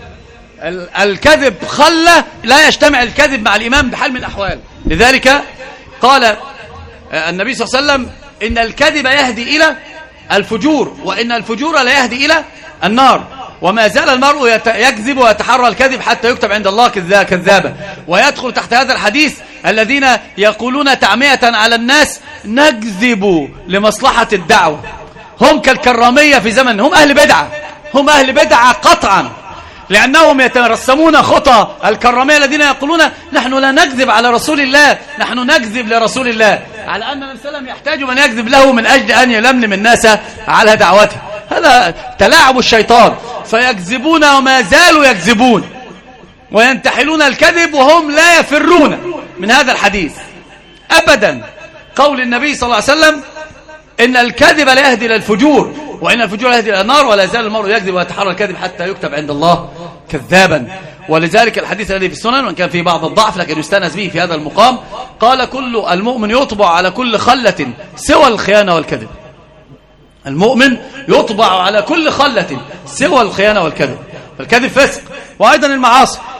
الكذب خلة، لا يجتمع الكذب مع الإيمان بحال من الأحوال. لذلك قال النبي صلى الله عليه وسلم إن الكذب يهدي إلى الفجور، وإن الفجور لا يهدي إلى النار. وما زال المرء يكذب ويتحرى الكذب حتى يكتب عند الله كذابا. ويدخل تحت هذا الحديث الذين يقولون تعمية على الناس نكذب لمصلحة الدعوة. هم كالكرامية في زمن، هم أهل بدعة، هم أهل بدعة قطعا، لأنهم يترسمون خطى الكرامية الذين يقولون نحن لا نكذب على رسول الله، نحن نكذب لرسول الله، على أن النبي صلى الله عليه وسلم يحتاج من يكذب له من أجل أن يلملم الناس على دعوته. هذا تلاعب الشيطان. فيكذبون وما زالوا يكذبون وينتحلون الكذب وهم لا يفرون من هذا الحديث أبدا. قول النبي صلى الله عليه وسلم إن الكذب لا يهدي إلى الفجور، وإن الفجور لا يهدي إلى النار، ولا يزال المرء يكذب ويتحرى الكذب حتى يكتب عند الله كذابا. ولذلك الحديث الذي في السنن وإن كان فيه بعض الضعف لكن يستأنس به في هذا المقام، قال كل المؤمن يطبع على كل خلة سوى الخيانة والكذب. المؤمن يطبع على كل خلة سوى الخيانة والكذب. فالكذب فسق. وأيضا المعاصي،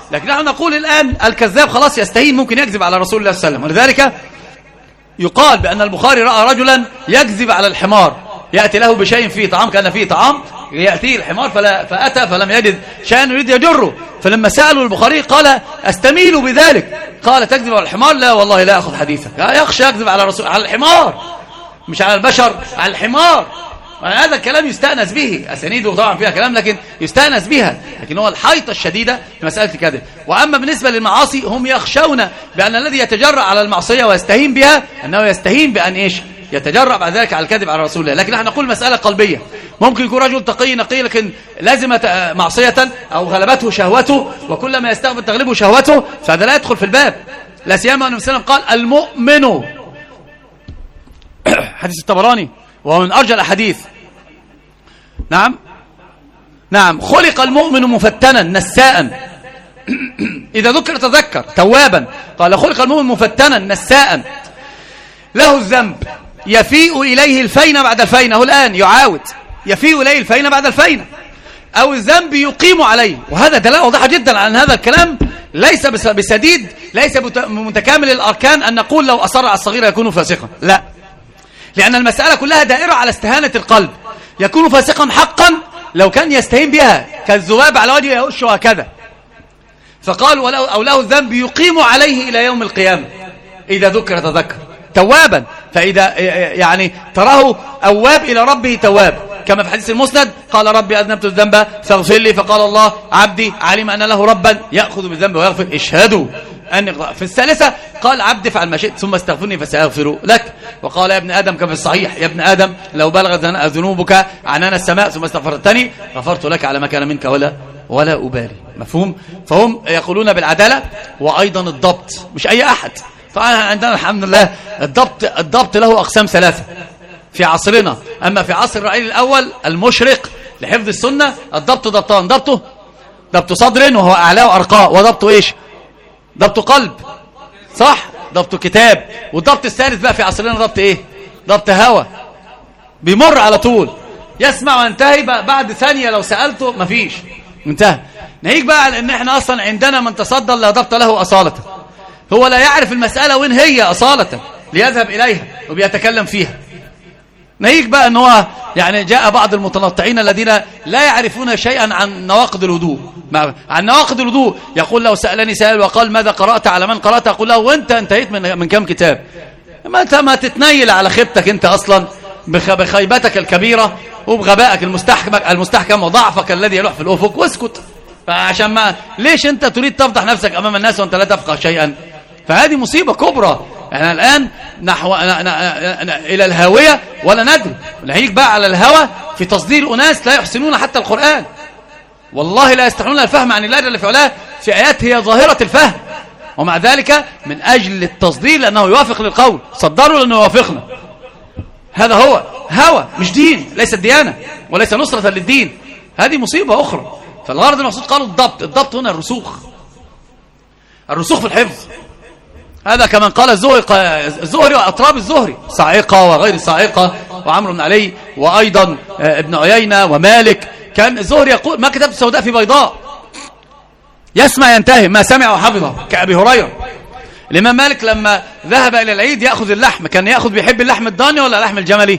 لكن نحن نقول الآن الكذاب خلاص يستهين، ممكن يكذب على رسول الله صلى الله عليه وسلم. ولذلك يقال بأن البخاري رأى رجلا يكذب على الحمار، يأتي له بشيء فيه طعام، كان فيه طعام، يأتيه الحمار فلا فأتى فلم يجد شيئا يريد يجره، فلما سألوا البخاري قال أستميل بذلك، قال تكذب على الحمار؟ لا والله لا أخذ حديثك. يخشى يكذب على رسول على الحمار، مش على البشر، على الحمار. هذا الكلام يستأنس به، أسانيده طبعا فيها كلام لكن يستأنس بها، لكن هو الحيطة الشديدة في مسألة الكذب. وأما بالنسبة للمعاصي هم يخشون بأن الذي يتجرأ على المعصية ويستهين بها أنه يستهين بأن إيش؟ يتجرأ بعد ذلك على الكذب على رسول الله. لكن نحن نقول مسألة قلبية، ممكن يكون رجل تقي نقي لكن لازمت معصية أو غلبته شهوته، وكلما يستغفر تغلبه شهوته، فهذا لا يدخل في الباب، لا سيما أن النبي قال المؤمن، حديث الطبراني وهو من أرجى الأحاديث، نعم نعم خلق المؤمن مفتنا نساء إذا ذكر تذكر توابا. قال خلق المؤمن مفتنا نساء له الذنب يفيء إليه الفين بعد الفين، هو الآن يعاود يفيء إليه الفين بعد الفين، أو الذنب يقيم عليه. وهذا دلالة واضحة جدا على أن هذا الكلام ليس بسديد، ليس متكامل الأركان أن نقول لو أصر على الصغير يكون فاسقا، لا، لأن المسألة كلها دائرة على استهانة القلب. يكون فاسقا حقا لو كان يستهين بها كالذباب على وجهه يهش هكذا، فقال ولو أو له الذنب يقيم عليه إلى يوم القيامة إذا ذكر تذكر توابا، فإذا يعني تراه أواب إلى ربه تواب، كما في حديث المسند قال ربي أذنبت الذنب فاغفر لي، فقال الله عبدي علم أن له ربا يأخذ بالذنب ويغفر، اشهدوا أن. في الثالثة قال عبد فعل ما شئت ثم استغفرني فسأغفر لك. وقال يا ابن آدم كما في الصحيح يا ابن آدم لو بلغت ذنوبك عنان السماء ثم استغفرتني غفرت لك على ما كان منك ولا ولا أبالي. مفهوم؟ فهم يقولون بالعدالة وأيضا الضبط، مش أي أحد. طبعا عندنا الحمد لله الضبط الضبط له أقسام ثلاثة في عصرنا. أما في عصر الرعيل الأول المشرق لحفظ السنة الضبط ضبطان، ضبطه ضبط صدر وهو أعلاه وأرقاه، وضبطه إيش؟ ضبط قلب، صح؟ ضبط كتاب. والضبط الثالث بقى في عصرنا ضبط إيه؟ ضبط هوى، بيمر على طول، يسمع وينتهي بعد ثانية، لو سألته مفيش، انتهى. نهيك بقى على ان احنا اصلا عندنا من تصدى لا ضبط له أصالة، هو لا يعرف المسألة وين هي أصالة ليذهب إليها وبيتكلم فيها. نهيك بقى ان هو يعني جاء بعض المتنطعين الذين لا يعرفون شيئا عن نواقض الوضوء، عن نواقض الوضوء. يقول لو سألني سائل وقال ماذا قرأت على من قرأت، أقول له وانت انتهيت من من كم كتاب؟ ما انت ما تتنيل على خيبتك انت اصلا، بخيبتك الكبيرة وبغبائك المستحكم المستحكم وضعفك الذي يلوح في الأفق، واسكت. فعشان ما ليش انت تريد تفضح نفسك امام الناس وانت لا تفقه شيئا؟ فهذه مصيبة كبرى. احنا الآن نحو إلى الهاوية ولا ندري. نهيك بقى على الهوى في تصدير أناس لا يحسنون حتى القرآن، والله لا يستطيعون الفهم عن الله جل في علاه في آيات هي ظاهرة الفهم، ومع ذلك من أجل التصدير لأنه يوافق للقول صدروا لأنه يوافقنا. هذا هو هوى مش دين، ليس الديانة وليس نصرة للدين، هذه مصيبة أخرى. فالغرض المقصود قالوا الضبط، الضبط هنا الرسوخ، الرسوخ في الحفظ. هذا كما قال الزهري الزهري وأطراب الزهري صاعقة وغير صاعقة وعمرو بن علي وأيضا ابن عيينة ومالك. كان الزهري يقول ما كتبت سوداء في بيضاء، يسمع ينتهي ما سمع وحفظه كأبي هريرة. الإمام مالك لما ذهب إلى العيد يأخذ اللحم، كان يأخذ بيحب اللحم الضاني ولا اللحم الجملي؟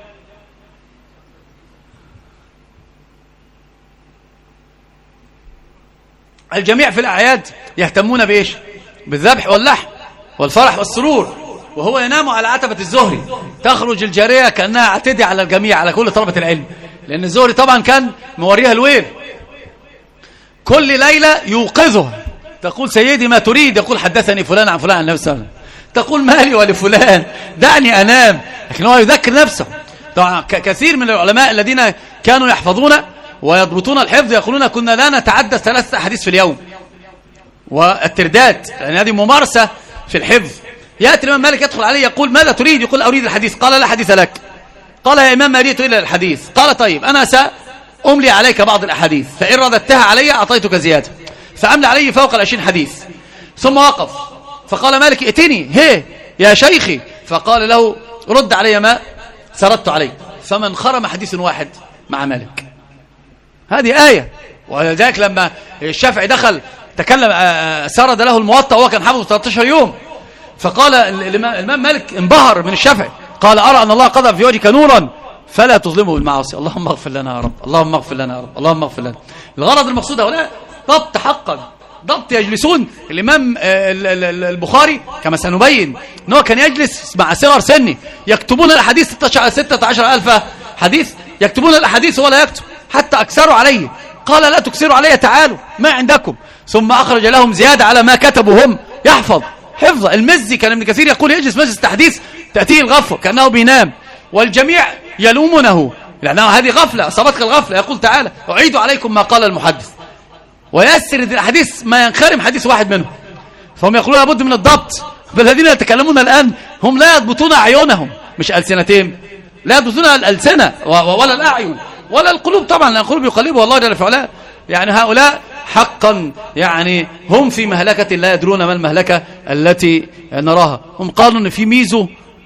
الجميع في الأعياد يهتمون بإيش؟ بالذبح واللحم والفرح والسرور، وهو ينام على عتبة الزهري، تخرج الجارية كأنها عتدي على الجميع، على كل طلبة العلم، لأن الزهري طبعا كان موريها الويل، كل ليلة يوقظها، تقول سيدي ما تريد؟ يقول حدثني فلان عن فلان عن النبي صلى الله عليه وسلم. تقول مالي ولفلان، دعني أنام. لكن هو يذكر نفسه. طبعا كثير من العلماء الذين كانوا يحفظون ويضبطون الحفظ يقولون كنا لا نتعدى ثلاثة أحاديث في اليوم، والترداد لأن هذه ممارسة في الحفظ. يأتي الإمام مالك يدخل عليه يقول ماذا تريد؟ يقول أريد الحديث. قال لا حديث لك. قال يا إمام ما جئت إلا الحديث. قال طيب أنا سأملي عليك بعض الأحاديث، فإن رددتها علي أعطيتك زيادة. فأملي عليه فوق العشرين حديث، ثم وقف فقال مالك ائتني هي يا شيخي، فقال له رد علي ما سردت عليه. فمن خرم حديث واحد مع مالك، هذه آية. ولذلك لما الشافعي دخل تكلم سرد له الموطأ وهو كان حافظه ثلاثة عشر يوم، فقال الإمام مالك انبهر من الشافعي، قال أرى أن الله قذف في وجهك نورا فلا تظلمه بالمعاصي. اللهم اغفر لنا يا رب، اللهم اغفر لنا يا رب، اللهم اغفر لنا. الغرض المقصود هؤلاء ضبط حقا، ضبط يجلسون. الإمام البخاري كما سنبين أنه كان يجلس مع صغر سني يكتبون الحديث ستة عشر ألف حديث، يكتبون الأحاديث ولا يكتب حتى أكثروا عليه. قال لا تكثروا علي، تعالوا ما عندكم. ثم أخرج لهم زيادة على ما كتبوا هم، يحفظ حفظ. المزي كان ابن كثير يقول يجلس مجلس التحديث تأتيه الغفوة كأنه بينام، والجميع يلومونه لأنه هذه غفلة، أصابتك الغفلة. يقول تعالى أعيد عليكم ما قال المحدث، ويسرد الحديث ما ينخرم حديث واحد منهم. فهم يقولون لابد من الضبط. فالذين يتكلمون الآن هم لا يضبطون أعينهم، مش ألسنتهم، لا يضبطون الألسنة ولا الأعين ولا القلوب. طبعا القلوب يقلبها الله جل وعلا. يعني هؤلاء حقا يعني هم في مهلكة لا يدرون ما المهلكة التي نراها. هم قالوا ان في ميزو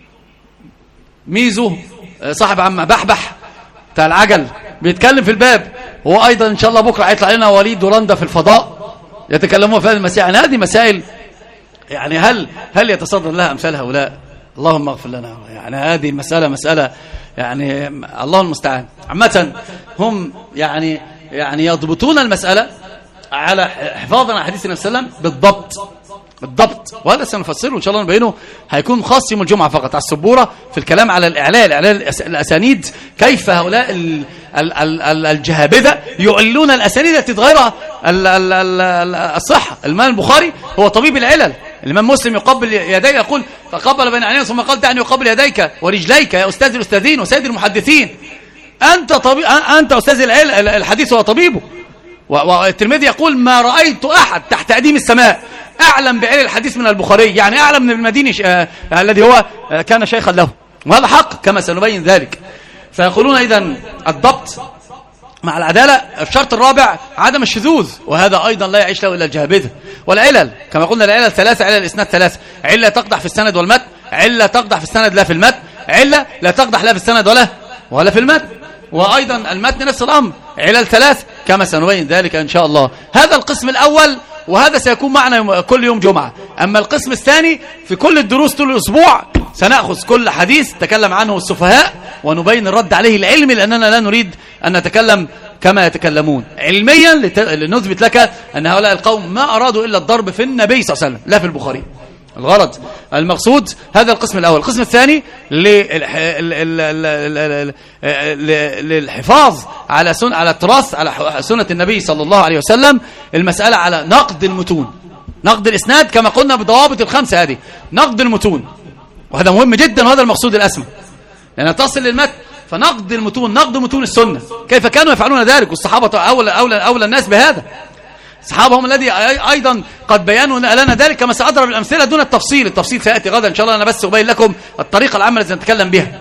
ميزو صاحب عم بحبح بتاع العجل بيتكلم في الباب، هو ايضا ان شاء الله بكره هيطلع لنا وليد ولندا في الفضاء يتكلمون في هذه المسائل. يعني هذه مسائل يعني هل هل يتصدر لها امثال هؤلاء؟ اللهم اغفر لنا. يعني هذه المسألة مسألة يعني الله المستعان. عامة هم يعني يعني يضبطون المسألة على حفاظا على حديث النبي صلى الله عليه وسلم بالضبط بالضبط. وهذا سنفسره ان شاء الله نبينه، هيكون خاص يوم الجمعة فقط على السبورة في الكلام على الإعلال الإعلال الأسانيد، كيف هؤلاء ال ال ال الجهابذة يعلون الأسانيد التي تغيرها الصحة. الإمام البخاري هو طبيب العلل، الإمام مسلم يقبل يديه يقول تقبل بين عينيه ثم قال دعني يقبل يديك ورجليك يا أستاذ الأستاذين وسيد المحدثين. أنت طبيب، أنت أستاذ الحديث وطبيبه. والترمذي يقول ما رأيت أحد تحت أديم السماء أعلم بعلم الحديث من البخاري، يعني أعلم من المديني آه الذي هو آه كان شيخا له، وهذا حق كما سنبين ذلك. فيقولون إذن الضبط مع العدالة. الشرط الرابع عدم الشذوذ، وهذا أيضا لا يعيش له إلا الجهابذة. والعلل كما قلنا العلل ثلاثة، علل الإسناد ثلاثة: علة تقدح في السند والمتن، علة تقدح في السند لا في المتن، علة لا تقدح لا في السند ولا ولا في المتن. وأيضا المتن نفس الأمر، علل ثلاث كما سنبين ذلك إن شاء الله. هذا القسم الأول، وهذا سيكون معنا يوم كل يوم جمعة. أما القسم الثاني في كل الدروس طول الأسبوع سنأخذ كل حديث تكلم عنه السفهاء ونبين الرد عليه العلمي، لأننا لا نريد أن نتكلم كما يتكلمون علميا لنثبت لك أن هؤلاء القوم ما أرادوا إلا الضرب في النبي صلى الله عليه وسلم لا في البخاري. الغرض المقصود هذا القسم الأول. القسم الثاني للحفاظ على سنة على التراث على سنة النبي صلى الله عليه وسلم. المسألة على نقد المتون، نقد الإسناد كما قلنا بضوابط الخمسة هذه، نقد المتون، وهذا مهم جدا، وهذا المقصود الأسمى، لأن تصل للمتن. فنقد المتون، نقد متون السنة، كيف كانوا يفعلون ذلك؟ والصحابة أولى أولى أولى الناس بهذا. الصحابة هم الذي أيضا قد بيانوا لنا ذلك، كما سأضرب الأمثلة دون التفصيل. التفصيل سيأتي غدا إن شاء الله، أنا بس أبين لكم الطريقة العامة التي نتكلم بها.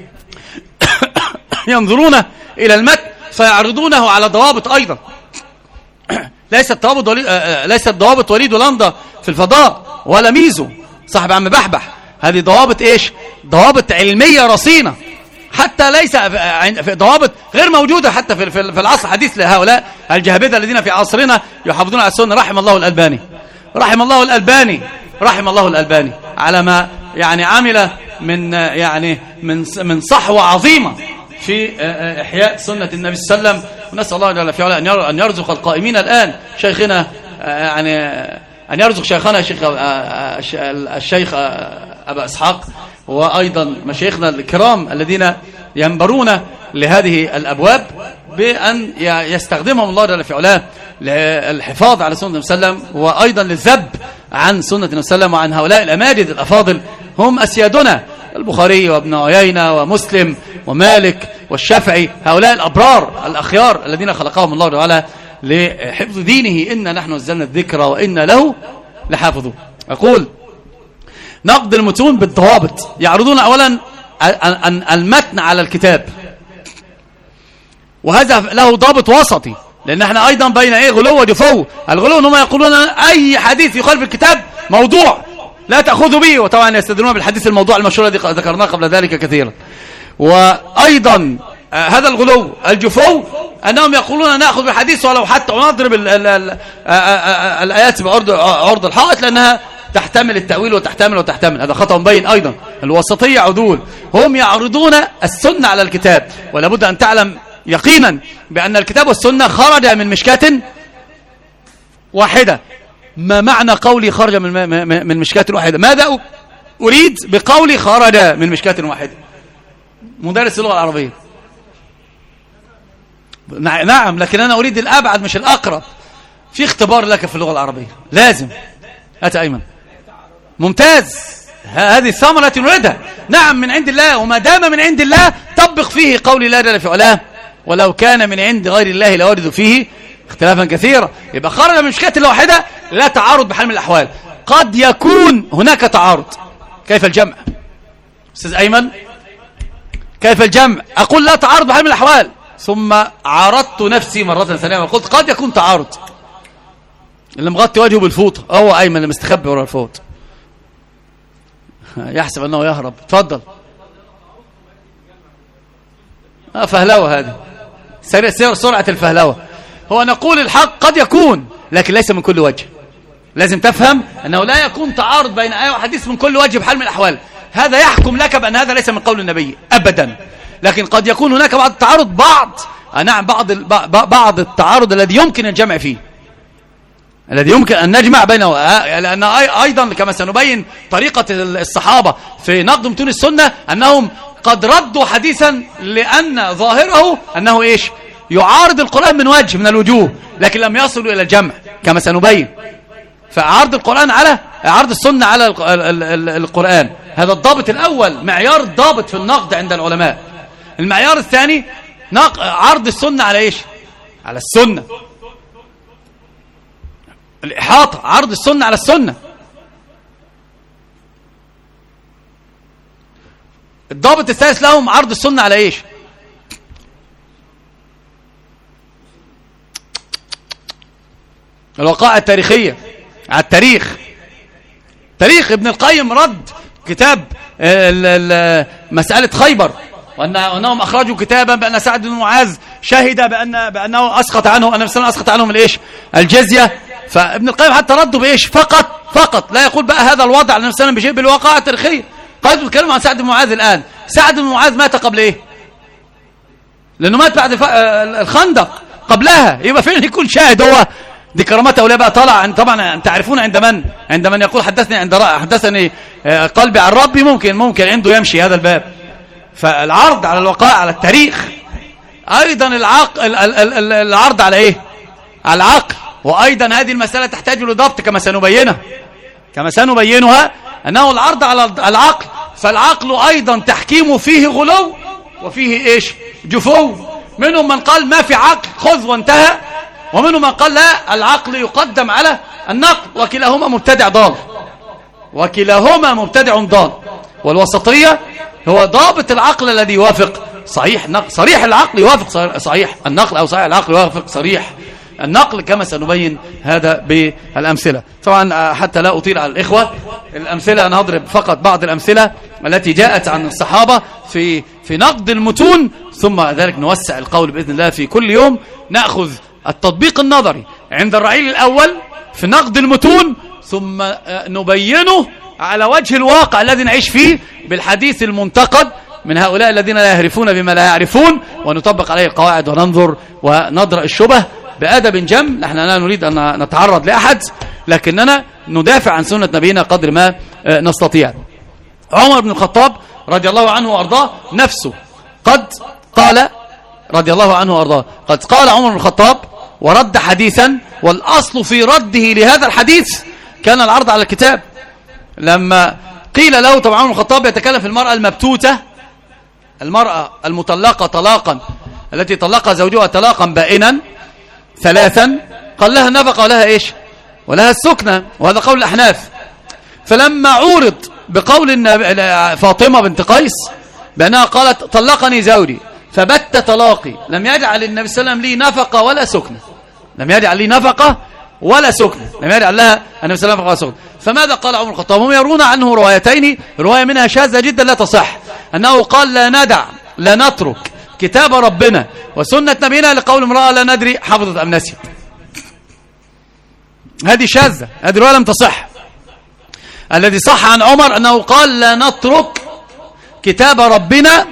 ينظرون إلى المتن فيعرضونه على ضوابط أيضا، ليست ضوابط وليد ليست ضوابط وليد ولندا في الفضاء ولا ميزو صاحب عم بحبح. هذه ضوابط إيش؟ ضوابط علمية رصينة، حتى ليس في ضوابط غير موجودة حتى في في العصر الحديث لهؤلاء الجهابذة الذين في عصرنا يحافظون على السنة. رحم الله الألباني، رحم الله الألباني، رحم الله الألباني على ما يعني عمل من يعني من من صحوة عظيمة في إحياء سنة النبي صلى الله عليه وسلم. ونسأل الله جل وعلا أن يرزق القائمين الآن شيخنا، يعني أن يرزق شيخنا الشيخ الشيخ أبا إسحاق، وأيضا مشايخنا الكرام الذين ينبرون لهذه الأبواب، بأن يستخدمهم الله جل وعلا للحفاظ على سنة النبي صلى الله عليه وسلم، وأيضا للذب عن سنة النبي صلى الله عليه وسلم وعن هؤلاء الأماجد الأفاضل. هم أسيادنا، البخاري وابن عيينة ومسلم ومالك والشافعي، هؤلاء الأبرار الأخيار الذين خلقهم الله تعالى لحفظ دينه. إنا نحن نزلنا الذكر وإنا له لحافظون. أقول نقد المتون بالضوابط. يعرضون أولا المتن على الكتاب، وهذا له ضابط وسطي، لأن احنا أيضا بين إيه غلو ودفو. الغلو أنهم يقولون أي حديث يخالف الكتاب موضوع لا تأخذوا به، وطبعا يستدلون بالحديث الموضوع المشهور الذي ذكرناه قبل ذلك كثيرا. وأيضا آه هذا الغلو الجفو أنهم يقولون نأخذ بالحديث ولو حتى ونضرب ال ال ال الآيات بعرض عرض الحائط لأنها تحتمل التأويل وتحتمل وتحتمل. هذا خطأ مبين أيضا. الوسطية عدول، هم يعرضون السنة على الكتاب، ولا بد أن تعلم يقينا بأن الكتاب والسنة خرج من مشكاة واحدة. ما معنى قولي خرج من من مشكاة واحدة؟ ماذا أريد بقولي خرج من مشكاة واحدة؟ مدرس اللغة العربية. نعم، لكن أنا أريد الأبعد مش الأقرب. في اختبار لك في اللغة العربية لازم. أتى أيمن ممتاز، هذه الثمرة التي نريدها. نعم من عند الله، وما دام من عند الله طبق فيه قولي لا جل في علاه ولو كان من عند غير الله لوجدوا فيه اختلافا كثيرا. يبقى خرج من مشكلة واحدة، لا تعارض بحال من الأحوال. قد يكون هناك تعارض. كيف الجمع أستاذ أيمن؟ كيف الجمع؟ أقول لا تعارض بحال من الأحوال، ثم عارضت نفسي مرة ثانية وقلت قد يكون تعارض. اللي مغطي وجهه بالفوطة هو أيمن، اللي مستخبي ورا الفوط يحسب أنه يهرب. تفضل. آه فهلوة هذه، سرعة الفهلوة. هو نقول الحق قد يكون، لكن ليس من كل وجه. لازم تفهم أنه لا يكون تعارض بين آية وحديث من كل وجه بحال من الأحوال. هذا يحكم لك بأن هذا ليس من قول النبي أبدا، لكن قد يكون هناك بعض التعارض، بعض نعم بعض بعض التعارض الذي يمكن الجمع فيه، الذي يمكن أن نجمع بينه. لأن أيضا كما سنبين طريقة الصحابة في نقد متون السنة أنهم قد ردوا حديثا لأن ظاهره أنه إيش؟ يعارض القرآن من وجه من الوجوه، لكن لم يصلوا إلى الجمع كما سنبين. فعرض القرآن على عرض السنة على القرآن، هذا الضابط الأول، معيار الضابط في النقد عند العلماء. المعيار الثاني عرض السنة على إيش؟ على السنة. الإحاطة، عرض السنة على السنة. الضابط الثالث لهم عرض السنة على إيش؟ الوقائع التاريخية، على التاريخ. تاريخ ابن القيم رد كتاب مسألة خيبر، وأنهم أخرجوا كتابا بأن سعد بن معاذ شهد بأن بأنه أسقط عنه أن النبي أسقط عنهم الإيش؟ الجزية. فابن القيم حتى ردوا بإيش؟ فقط فقط لا يقول بقى هذا الوضع على النبي بشيء بالواقع التاريخية. قالوا بيتكلموا عن سعد بن معاذ الآن. سعد بن معاذ مات قبل إيه؟ لأنه مات بعد الخندق، قبلها. يبقى فين يكون شاهد هو؟ دي كرامات أولياء بقى طلع. طبعا تعرفون عند من عند من يقول حدثني عند حدثني قلبي عن ربي، ممكن ممكن عنده يمشي هذا الباب. فالعرض على الوقائع على التاريخ. أيضا العقل، العرض على إيه؟ على العقل. وأيضا هذه المسألة تحتاج لضبط كما سنبينها كما سنبينها أنه العرض على العقل. فالعقل أيضا تحكيمه فيه غلو وفيه إيش؟ جفو. منهم من قال ما في عقل خذ وانتهى، ومنهم من قال لا، العقل يقدم على النقل، وكلاهما مبتدع ضال وكلاهما مبتدع ضال. والوسطية هو ضابط العقل الذي يوافق صحيح النقل، صريح العقل يوافق صحيح النقل، أو صحيح العقل يوافق صريح النقل، كما سنبين هذا بالأمثلة. طبعا حتى لا أطيل على الإخوة، الأمثلة أنا هضرب فقط بعض الأمثلة التي جاءت عن الصحابة في في نقد المتون، ثم ذلك نوسع القول بإذن الله. في كل يوم نأخذ التطبيق النظري عند الرعيل الأول في نقد المتون، ثم نبينه على وجه الواقع الذي نعيش فيه بالحديث المنتقد من هؤلاء الذين لا يعرفون بما لا يعرفون، ونطبق عليه القواعد وننظر ونضرأ الشبه بأدب جم. نحن لا نريد أن نتعرض لأحد، لكننا ندافع عن سنة نبينا قدر ما نستطيع. عمر بن الخطاب رضي الله عنه وأرضاه نفسه قد قال رضي الله عنه وأرضاه قد قال عمر بن الخطاب ورد حديثا، والأصل في رده لهذا الحديث كان العرض على الكتاب. لما قيل له، طبعا عمر بن الخطاب يتكلم في المرأة المبتوتة، المرأة المطلقة طلاقا التي طلقها زوجها طلاقا بائنا ثلاثا، قال لها النفقة ولها إيش؟ ولها السكنة، وهذا قول الأحناف. فلما عورض بقول فاطمة بنت قيس بأنها قالت طلقني زوجي فبت طلاقي، لم يجعل النبي صلى الله عليه وسلم لي نفقة ولا سكنة، لم يجعل لي نفقة ولا سكنة، لم يجعل لها النبي صلى الله عليه وسلم نفقة ولا سكنة. فماذا قال عمر الخطاب؟ هم يرون عنه روايتين، رواية منها شاذة جدا لا تصح، أنه قال لا ندع لا نترك كتاب ربنا وسنة نبينا لقول امرأة لا ندري حفظت أم نسيت. هذه شاذة، هذه الرواية لم تصح. الذي صح عن عمر أنه قال لا نترك كتاب ربنا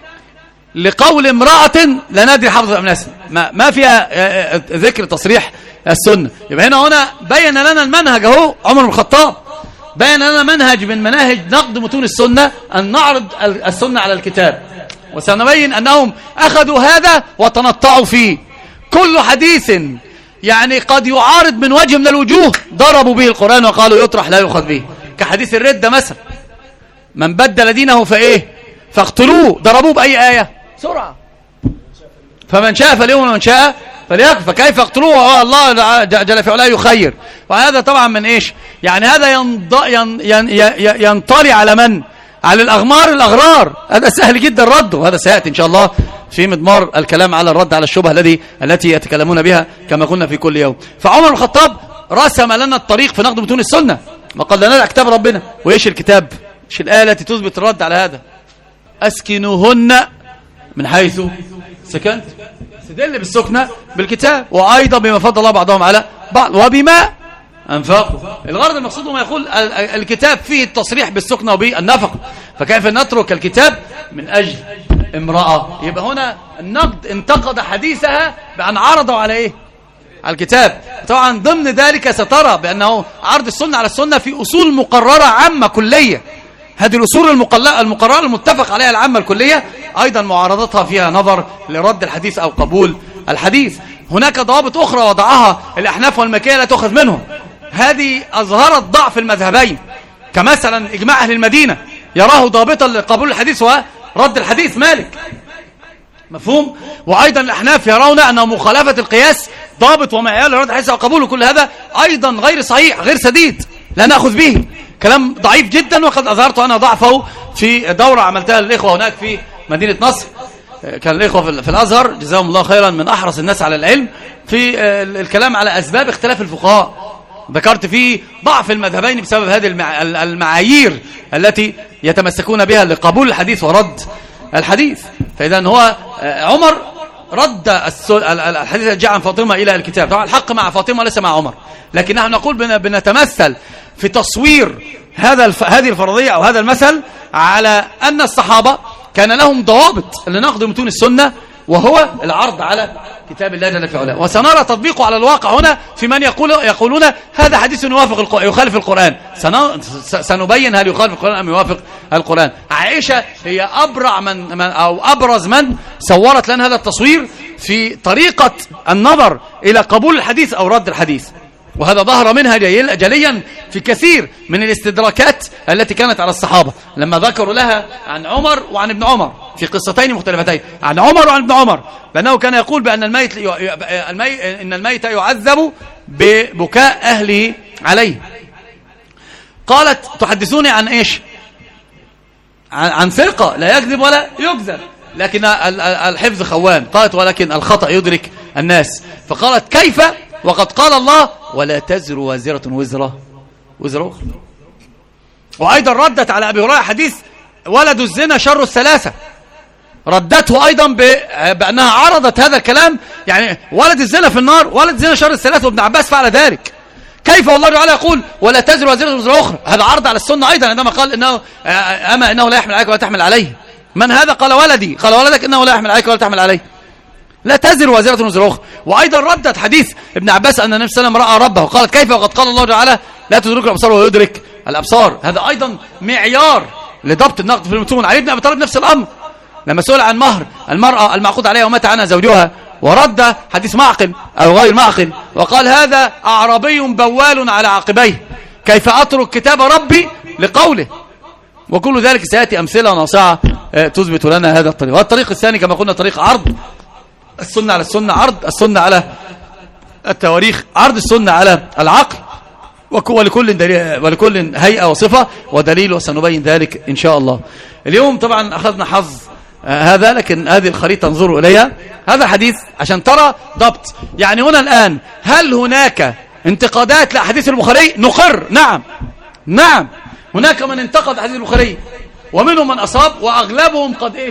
لقول امرأة لا ندري حفظت أم نسيت، ما, ما فيها ذكر تصريح السنة. يبقى هنا هنا بين لنا المنهج اهو عمر بن الخطاب، بين لنا منهج من مناهج نقد متون السنة أن نعرض السنة على الكتاب، وسنبين أنهم أخذوا هذا وتنطعوا فيه. كل حديث يعني قد يعارض من وجه من الوجوه ضربوا به القرآن وقالوا يطرح لا يؤخذ به، كحديث الردة مثلا، من بدل دينه فإيه فاقتلوه، ضربوه بأي آية سرعة، فمن شاء فليؤمن ومن شاء فليكفر، فكيف يقتلوه الله جل في علاه يخير. وهذا طبعا من إيش يعني هذا ينض... ين... ين... ينطلي على من على الأغمار الأغرار، هذا سهل جدا رده، هذا سيأتي إن شاء الله في مضمار الكلام على الرد على الشبهة الذي التي يتكلمون بها كما قلنا في كل يوم. فعمر بن الخطاب رسم لنا الطريق في نقد متون السنة وقال لنا كتاب ربنا. وإيش الكتاب؟ إيش الآية التي تثبت الرد على هذا؟ أسكنوهن من حيث سكنت، استدل بالسكنة بالكتاب، وأيضا بما فضل الله بعضهم على بعض وبما أنفقوا. الغرض المقصود ما يقول الكتاب فيه التصريح بالسكنة وبالنفق، فكيف نترك الكتاب من أجل امرأة؟ يبقى هنا النقد انتقد حديثها بأن عرضوا على إيه؟ على الكتاب. طبعا ضمن ذلك سترى بأنه عرض السنة على السنة في أصول مقررة عامة كلية، هذه الأصول المقررة المتفق عليها العامة الكلية أيضا معارضتها فيها نظر لرد الحديث أو قبول الحديث. هناك ضوابط أخرى وضعها الأحناف والمالكية لا تؤخذ منهم، هذه أظهرت ضعف المذهبين، كمثلا إجماع أهل المدينة يراه ضابطا لقبول الحديث ورد الحديث مالك، مفهوم؟ وأيضا الأحناف يرون أن مخالفة القياس ضابط ومعيار لرد الحديث وقبوله، كل هذا أيضا غير صحيح غير سديد لا نأخذ به، كلام ضعيف جدا، وقد أظهرت أنا ضعفه في دورة عملتها للإخوة هناك في مدينة نصر. كان الإخوة في الأزهر جزاهم الله خيرا من أحرص الناس على العلم في الكلام على أسباب اختلاف الفقهاء، ذكرت فيه ضعف المذهبين بسبب هذه المعايير التي يتمسكون بها لقبول الحديث ورد الحديث. فإذا هو عمر رد الحديث الذي جاء عن فاطمة إلى الكتاب، طبعا الحق مع فاطمة ليس مع عمر، لكن نحن نقول بنتمثل في تصوير هذا الف... هذه الفرضية أو هذا المثل على أن الصحابة كان لهم ضوابط لنقد متون السنة، وهو العرض على كتاب الله جل في علاه. وسنرى تطبيقه على الواقع هنا في من يقول يقولون هذا حديث يوافق الق... يخالف القرآن. سن... سنبين هل يخالف القرآن أم يوافق القرآن. عائشة هي أبرع من... من أو أبرز من صورت لنا هذا التصوير في طريقة النظر إلى قبول الحديث أو رد الحديث، وهذا ظهر منها جليا في كثير من الاستدراكات التي كانت على الصحابة لما ذكروا لها عن عمر وعن ابن عمر في قصتين مختلفتين، عن عمر وعن ابن عمر، بأنه كان يقول بأن الميت إن الميت يعذب ببكاء أهله عليه. قالت تحدثوني عن إيش؟ عن ثقة لا يكذب ولا يكذب، لكن الحفظ خوان. قالت ولكن الخطأ يدرك الناس. فقالت كيف وقد قال الله ولا تزر وازرة وزر وزر أخرى. وأيضا ردت على أبي هريرة حديث ولد الزنا شر الثلاثة، ردته أيضا بأنها عرضت هذا الكلام، يعني ولد الزنا في النار، ولد الزنا شر الثلاثة، وابن عباس فعل ذلك. كيف والله تعالى يقول ولا تزر وازرة وزر أخرى؟ هذا عرض على السنة أيضا عندما قال إنه أما إنه لا يحمل عليك ولا تحمل عليه. من هذا؟ قال ولدي، قال ولدك إنه لا يحمل عليك ولا تحمل عليه، لا تزر وازرة وزر أخرى. وأيضا ردت حديث ابن عباس أن النبي صلى الله عليه وسلم رأى ربه، قالت كيف وقد قال الله تعالى لا تدرك الأبصار وهو يدرك الأبصار. هذا أيضا معيار لضبط النقد في المتون. علي بن أبي طالب نفس الأمر لما سئل عن مهر المرأة المعقود عليها ومات عنها زوجها، ورد حديث معقل أو غير معقل وقال هذا أعرابي بوال على عقبيه، كيف أترك كتاب ربي لقوله. وكل ذلك سيأتي أمثلة ناصعة تثبت لنا هذا الطريق. والطريق الثاني كما قلنا طريق عرض السنة على السنة، عرض السنة على التواريخ، عرض السنة على العقل، ولكل دليل ولكل هيئة وصفة ودليل، وسنبين ذلك إن شاء الله. اليوم طبعا أخذنا حظ هذا، لكن هذه الخريطة انظروا إليها، هذا حديث عشان ترى ضبط. يعني هنا الآن هل هناك انتقادات لأحاديث البخاري؟ نقر نعم نعم، هناك من انتقد حديث البخاري ومنهم من أصاب، وأغلبهم قد إيش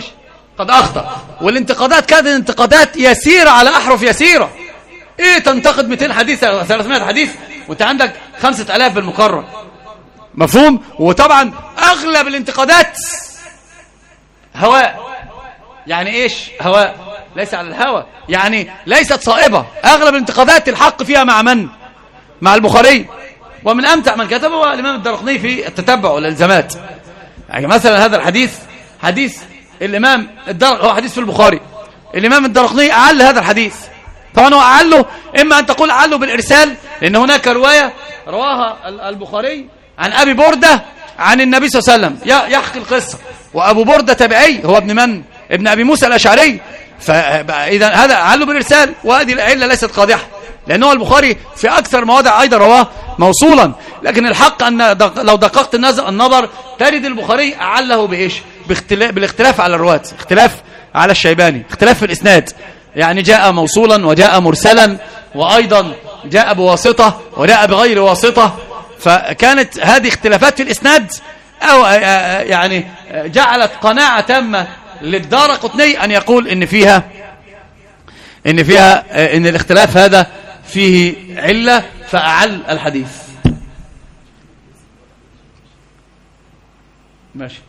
قد أخطأ. والانتقادات كانت انتقادات يسيرة على أحرف يسيرة. إيه تنتقد مئتين حديث ثلاثمائة حديث وأنت عندك خمسة آلاف بالمقرر؟ مفهوم؟ وطبعا أغلب الانتقادات هواء. يعني إيش هواء؟ ليس على الهوى، يعني ليست صائبة. أغلب الانتقادات الحق فيها مع من؟ مع البخاري. ومن أمتع من كتبه هو الإمام الدارقطني في التتبع والإلزامات. يعني مثلا هذا الحديث حديث الإمام الدارقطني، هو حديث في البخاري، الإمام الدارقطني أعل هذا الحديث. طبعا هو أعله، إما أن تقول أعله بالإرسال، لأن هناك رواية رواها البخاري عن أبي بردة عن النبي صلى الله عليه وسلم يحكي القصة، وأبو بردة تابعي، هو ابن من؟ ابن أبي موسى الأشعري. فإذا هذا أعله بالإرسال، وهذه العلة ليست قادحة، لأنه البخاري في أكثر مواضع أيضا رواه موصولا. لكن الحق أن لو دققت النظر تجد البخاري أعله بإيش؟ بالاختلاف على الرواة، اختلاف على الشيباني، اختلاف في الإسناد. يعني جاء موصولا وجاء مرسلا، وأيضا جاء بواسطة وجاء بغير واسطة. فكانت هذه اختلافات في الإسناد أو يعني جعلت قناعة تامة للدارقطني أن يقول إن فيها إن فيها إن الاختلاف هذا فيه علة، فأعل الحديث. ماشي.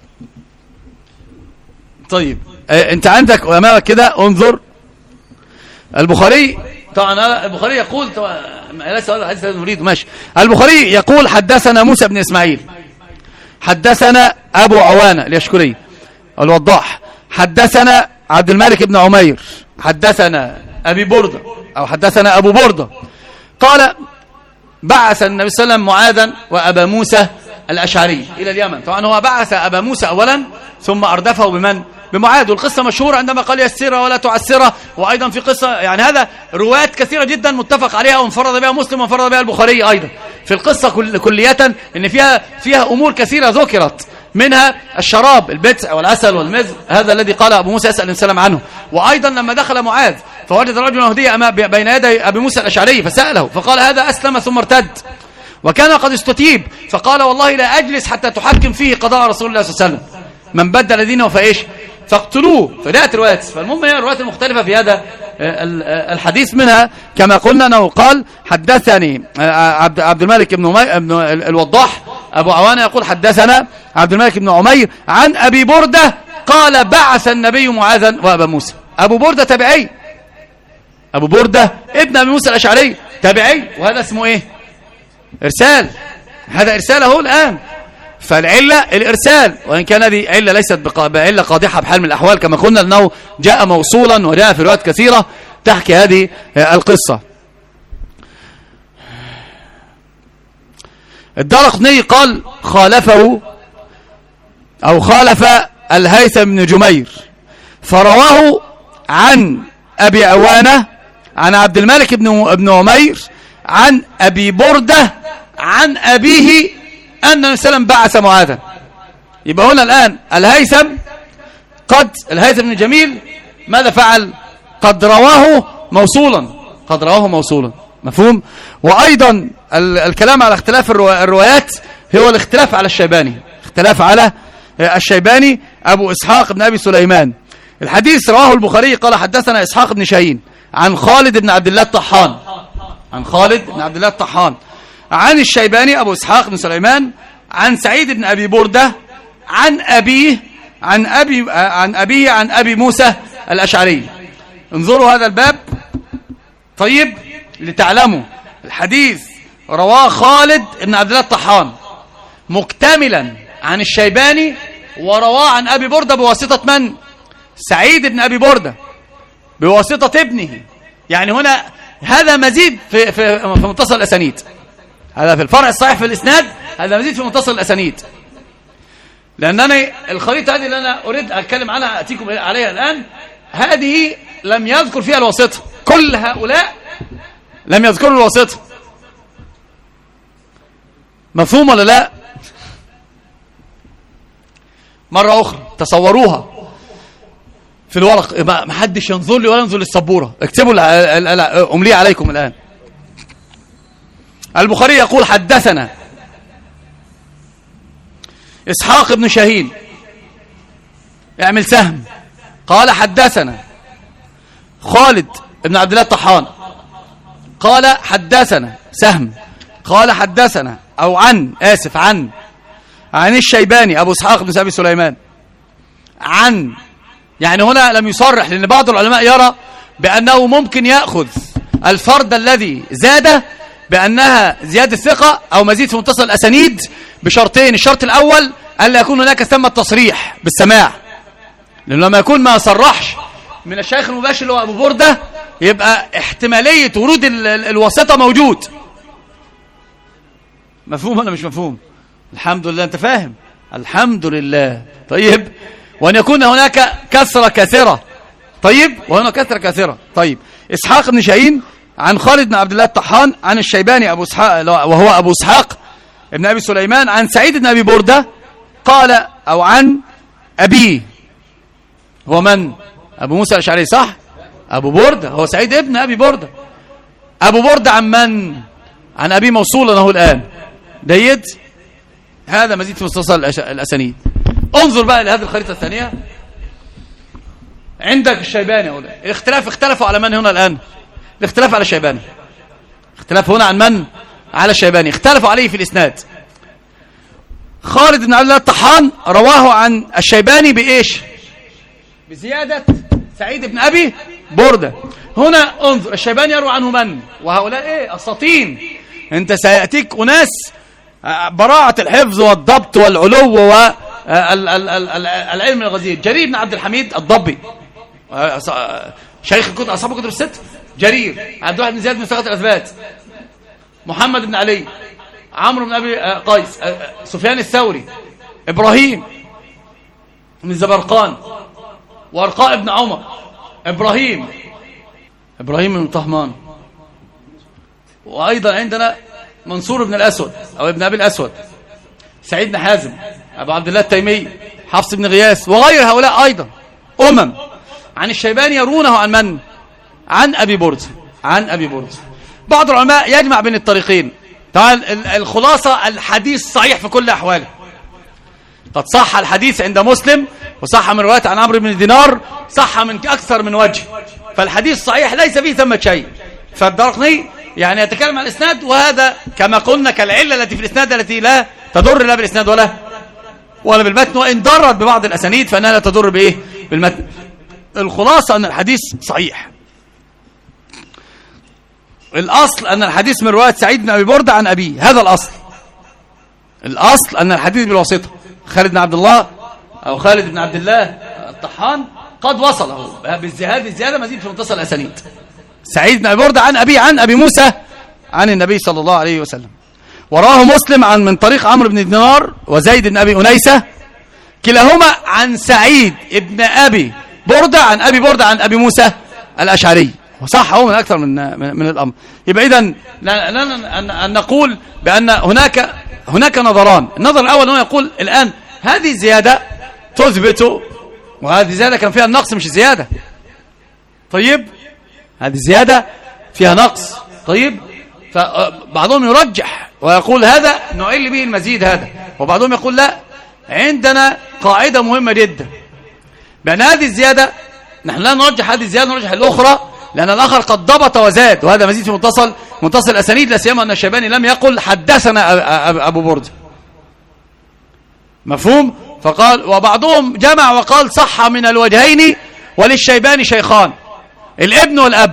طيب انت عندك امامك كده انظر البخاري. طبعا البخاري يقول ليس هذا الحديث الذي نريده. ماشي. البخاري يقول حدثنا موسى بن اسماعيل، حدثنا ابو عوانة اليشكري الوضاح، حدثنا عبد الملك بن عمير، حدثنا ابي بردة او حدثنا ابو بردة قال بعث النبي صلى الله عليه وسلم معاذا وابا موسى الأشعري إلى اليمن. طبعا هو بعث أبا موسى أولا ثم أردفه بمن؟ بمعاذ. والقصة مشهورة عندما قال يسرها ولا تعسرها. وأيضا في قصة يعني هذا روايات كثيرة جدا متفق عليها وانفرد بها مسلم وانفرد بها البخاري أيضا في القصة كل كلية، إن فيها فيها أمور كثيرة ذكرت، منها الشراب البتع والعسل والمزر، هذا الذي قال أبو موسى يسأل السلام عنه. وأيضا لما دخل معاذ فوجد رجلا يهوديا بين يدي أبي موسى الأشعري فسأله فقال هذا أسلم ثم ارتد، وكان قد استتيب، فقال والله لا أجلس حتى تحكم فيه قضاء رسول الله صلى الله عليه وسلم، من بدل دينه فإيش فاقتلوه. فجاءت روايات. فالمهم هي الروايات المختلفة في هذا الحديث، منها كما قلنا أنه قال حدثني عبد عبد الملك بن ابن الوضاح أبو عوانة يقول حدثنا عبد الملك بن عمير عن أبي بردة قال بعث النبي معاذا وأبا موسى. أبو بردة تابعي، أبو بردة ابن أبي موسى الأشعري تابعي، وهذا اسمه إيه؟ إرسال. هذا إرساله الآن. فالعلة الإرسال، وإن كان هذه علة ليست بعلة قادحة بحال من الأحوال كما قلنا، لأنه جاء موصولا وجاء في روايات كثيرة تحكي هذه القصة. الدارقطني قال خالفه أو خالف الهيثم بن جمير فرواه عن أبي عوانة عن عبد الملك بن عمير عن أبي بردة عن أبيه أن النبي صلى الله عليه وسلم بعث معاذا. يبقى هنا الآن الهيثم قد الهيثم بن جميل ماذا فعل؟ قد رواه موصولا، قد رواه موصولا. مفهوم؟ وأيضا الكلام على اختلاف الروايات هو الاختلاف على الشيباني، اختلاف على الشيباني أبو إسحاق بن أبي سليمان. الحديث رواه البخاري قال حدثنا إسحاق بن شاهين عن خالد بن عبد الله الطحان، عن خالد بن عبد الله الطحان عن الشيباني أبو إسحاق بن سليمان عن سعيد بن أبي بردة عن أبيه عن أبي عن أبيه عن أبي موسى الأشعري. انظروا هذا الباب طيب لتعلموا الحديث رواه خالد بن عبد الله الطحان مكتملا عن الشيباني، ورواه عن أبي بردة بواسطة من؟ سعيد بن أبي بردة بواسطة ابنه. يعني هنا هذا مزيد في, في, في متصل الأسانيد، هذا في الفرع الصحيح في الإسناد، هذا مزيد في متصل الأسانيد. لأنني الخريطة هذه اللي أنا أريد أتكلم عنها أتيكم عليها الآن، هذه لم يذكر فيها الواسطة، كل هؤلاء لم يذكروا الواسطة. مفهوم ولا لا؟ مرة أخرى تصوروها في الورق، ما حدش ينظر لي ولا ينظر للسبورة، اكتبوا أملي عليكم الآن. البخاري يقول حدثنا إسحاق بن شاهين، اعمل سهم قال حدثنا خالد بن عبد الله الطحان قال حدثنا سهم قال حدثنا أو عن آسف عن عن الشيباني أبو إسحاق بن أبي سليمان عن، يعني هنا لم يصرح، لأن بعض العلماء يرى بأنه ممكن يأخذ الفرد الذي زاد بأنها زيادة ثقة أو مزيد في متصل الأسانيد بشرطين. الشرط الأول ألا يكون هناك ثم التصريح بالسماع، لأنه لما يكون ما صرحش من الشيخ المباشر اللي هو أبو بردة يبقى احتمالية ورود الواسطة موجود. مفهوم ولا مش مفهوم؟ الحمد لله أنت فاهم، الحمد لله. طيب، وأن يكون هناك كثرة كثيرة. طيب، وهنا كثرة كثيرة. طيب، إسحاق بن شاهين عن خالد بن عبد الله الطحان عن الشيباني أبو إسحاق وهو أبو إسحاق ابن أبي سليمان عن سعيد بن أبي بردة قال أو عن أبيه، هو من؟ أبو موسى الأشعري صح؟ أبو بردة، هو سعيد ابن أبي بردة. أبو بردة عن من؟ عن أبي موصولا له الآن. جيد، هذا مزيد في متصل الأسانيد. انظر بقى لهذه الخريطة الثانية. عندك الشيباني هنا الاختلاف، اختلفوا على من هنا الآن؟ الاختلاف على الشيباني، اختلاف هنا عن من؟ على الشيباني، اختلفوا عليه في الإسناد. خالد بن عبد الله الطحان رواه عن الشيباني بإيش؟ بزيادة سعيد بن أبي بردة. هنا انظر الشيباني يروى عنه من؟ وهؤلاء ايه؟ السطين. انت سيأتيك أناس براعة الحفظ والضبط والعلو والعلم الغزير. جرير بن عبد الحميد الضبي، شيخ الكتب أصحاب الكتب الست. جرير، عبد الواحد بن زياد من ثقة الأثبات، محمد بن علي، عمرو بن أبي قيس، سفيان الثوري، إبراهيم من زبرقان، وارقاء بن عمر، إبراهيم إبراهيم من طهمان، وأيضا عندنا منصور بن الأسود أو ابن أبي الأسود، سعيد بن حازم، أبو عبد الله التيمي، حفص بن غياث، وغير هؤلاء أيضا أمم. عن الشيباني يرونه عن من؟ عن أبي برد، عن أبي برد. بعض العلماء يجمع بين الطريقين. طبعا الخلاصة الحديث صحيح في كل أحواله. قد صح الحديث عند مسلم، وصح من رواية عن عمرو بن دينار، صح من أكثر من وجه، فالحديث صحيح ليس فيه ثمة شيء. فالدرقني يعني يتكلم عن الإسناد، وهذا كما قلنا كالعلة التي في الإسناد التي لا تضر لا بالإسناد ولا ولا بالمتن، وإن ضرت ببعض الأسانيد فإنها لا تضر بإيه؟ بالمتن. الخلاصة أن الحديث صحيح. الأصل أن الحديث من رواية سعيد بن أبي بردة عن أبيه، هذا الأصل. الأصل أن الحديث بالواسطة. خالد بن عبد الله أو خالد بن عبد الله الطحان قد وصله بالزيادة الزيادة مزيد في متصل الأسانيد. سعيد بن أبي بردة عن أبي عن أبي موسى عن النبي صلى الله عليه وسلم. وراه مسلم عن من طريق عمرو بن دينار وزيد بن أبي أنيسة كلاهما عن سعيد بن أبي بردة عن أبي بردة عن أبي موسى الأشعري، وصح هو من أكثر من من الأمر. يبقى إذن أن نقول بأن هناك هناك نظران. النظر الأول هو يقول الآن هذه الزيادة تثبت، وهذه الزيادة كان فيها النقص مش الزيادة. طيب، هذه الزيادة فيها نقص. طيب، فبعضهم يرجح ويقول هذا نعل به المزيد هذا، وبعضهم يقول لا، عندنا قاعدة مهمة جدا بأن هذه الزيادة نحن لا نرجح هذه الزيادة، نرجح الأخرى، لأن الآخر قد ضبط وزاد، وهذا مزيد في متصل متصل الأسانيد، لا سيما أن الشيباني لم يقل حدثنا أبو برد. مفهوم؟ فقال وبعضهم جمع وقال صح من الوجهين، وللشيباني شيخان، الابن والأب،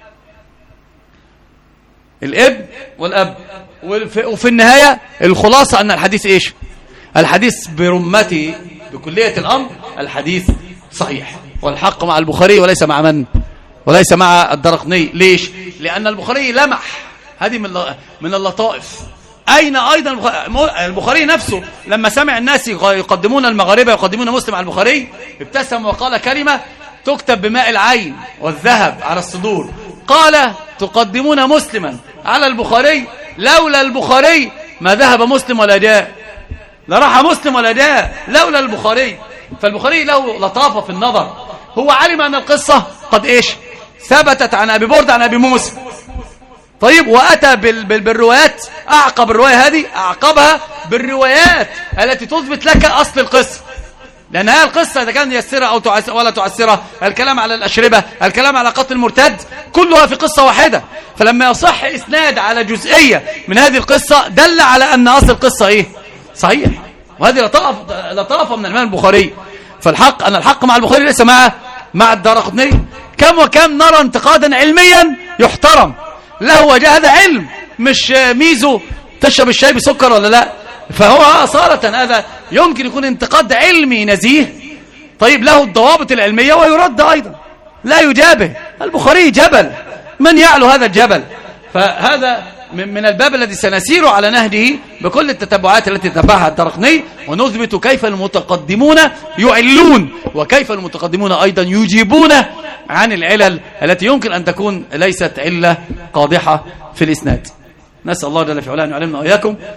الابن والأب. وفي النهاية الخلاصة أن الحديث إيش؟ الحديث برمته بكلية الأمر الحديث صحيح، والحق مع البخاري وليس مع من؟ وليس مع الدرقني. ليش؟ لأن البخاري لمح، هذه من من اللطائف. أين أيضا البخاري نفسه لما سمع الناس يقدمون المغاربة يقدمون مسلم على البخاري ابتسم وقال كلمة تكتب بماء العين والذهب على الصدور، قال تقدمون مسلما على البخاري، لولا البخاري ما ذهب مسلم ولا جاء، لا راح مسلم ولا جاء لولا البخاري. فالبخاري له لطافة في النظر، هو علم أن القصة قد إيش؟ ثبتت عن أبي بردة عن أبي موسى. طيب، وأتى بال بال بالروايات، أعقب الرواية هذه أعقبها بالروايات التي تثبت لك أصل القصة. لأن هذه القصة إذا كان يسرها أو تعسر ولا تعسرها، الكلام على الأشربة، الكلام على قتل المرتد، كلها في قصة واحدة. فلما يصح إسناد على جزئية من هذه القصة دل على أن أصل القصة إيه؟ صحيح. وهذه لطافة لطافة من الإمام البخاري. فالحق أن الحق مع البخاري ليس مع مع الدارقطني. كم وكم نرى انتقادا علميا يحترم له وجه، هذا علم مش ميزو تشرب الشاي بسكر ولا لا. فهو أصالة هذا يمكن يكون انتقاد علمي نزيه، طيب له الضوابط العلمية ويرد أيضا، لا يجابه. البخاري جبل، من يعلو هذا الجبل؟ فهذا من الباب الذي سنسير على نهجه بكل التتبعات التي تتبعها الدارقطني، ونثبت كيف المتقدمون يعلون وكيف المتقدمون أيضا يجيبون عن العلل التي يمكن أن تكون ليست علة قادحة في الإسناد. نسأل الله جل في علاه أن يعلمنا وإياكم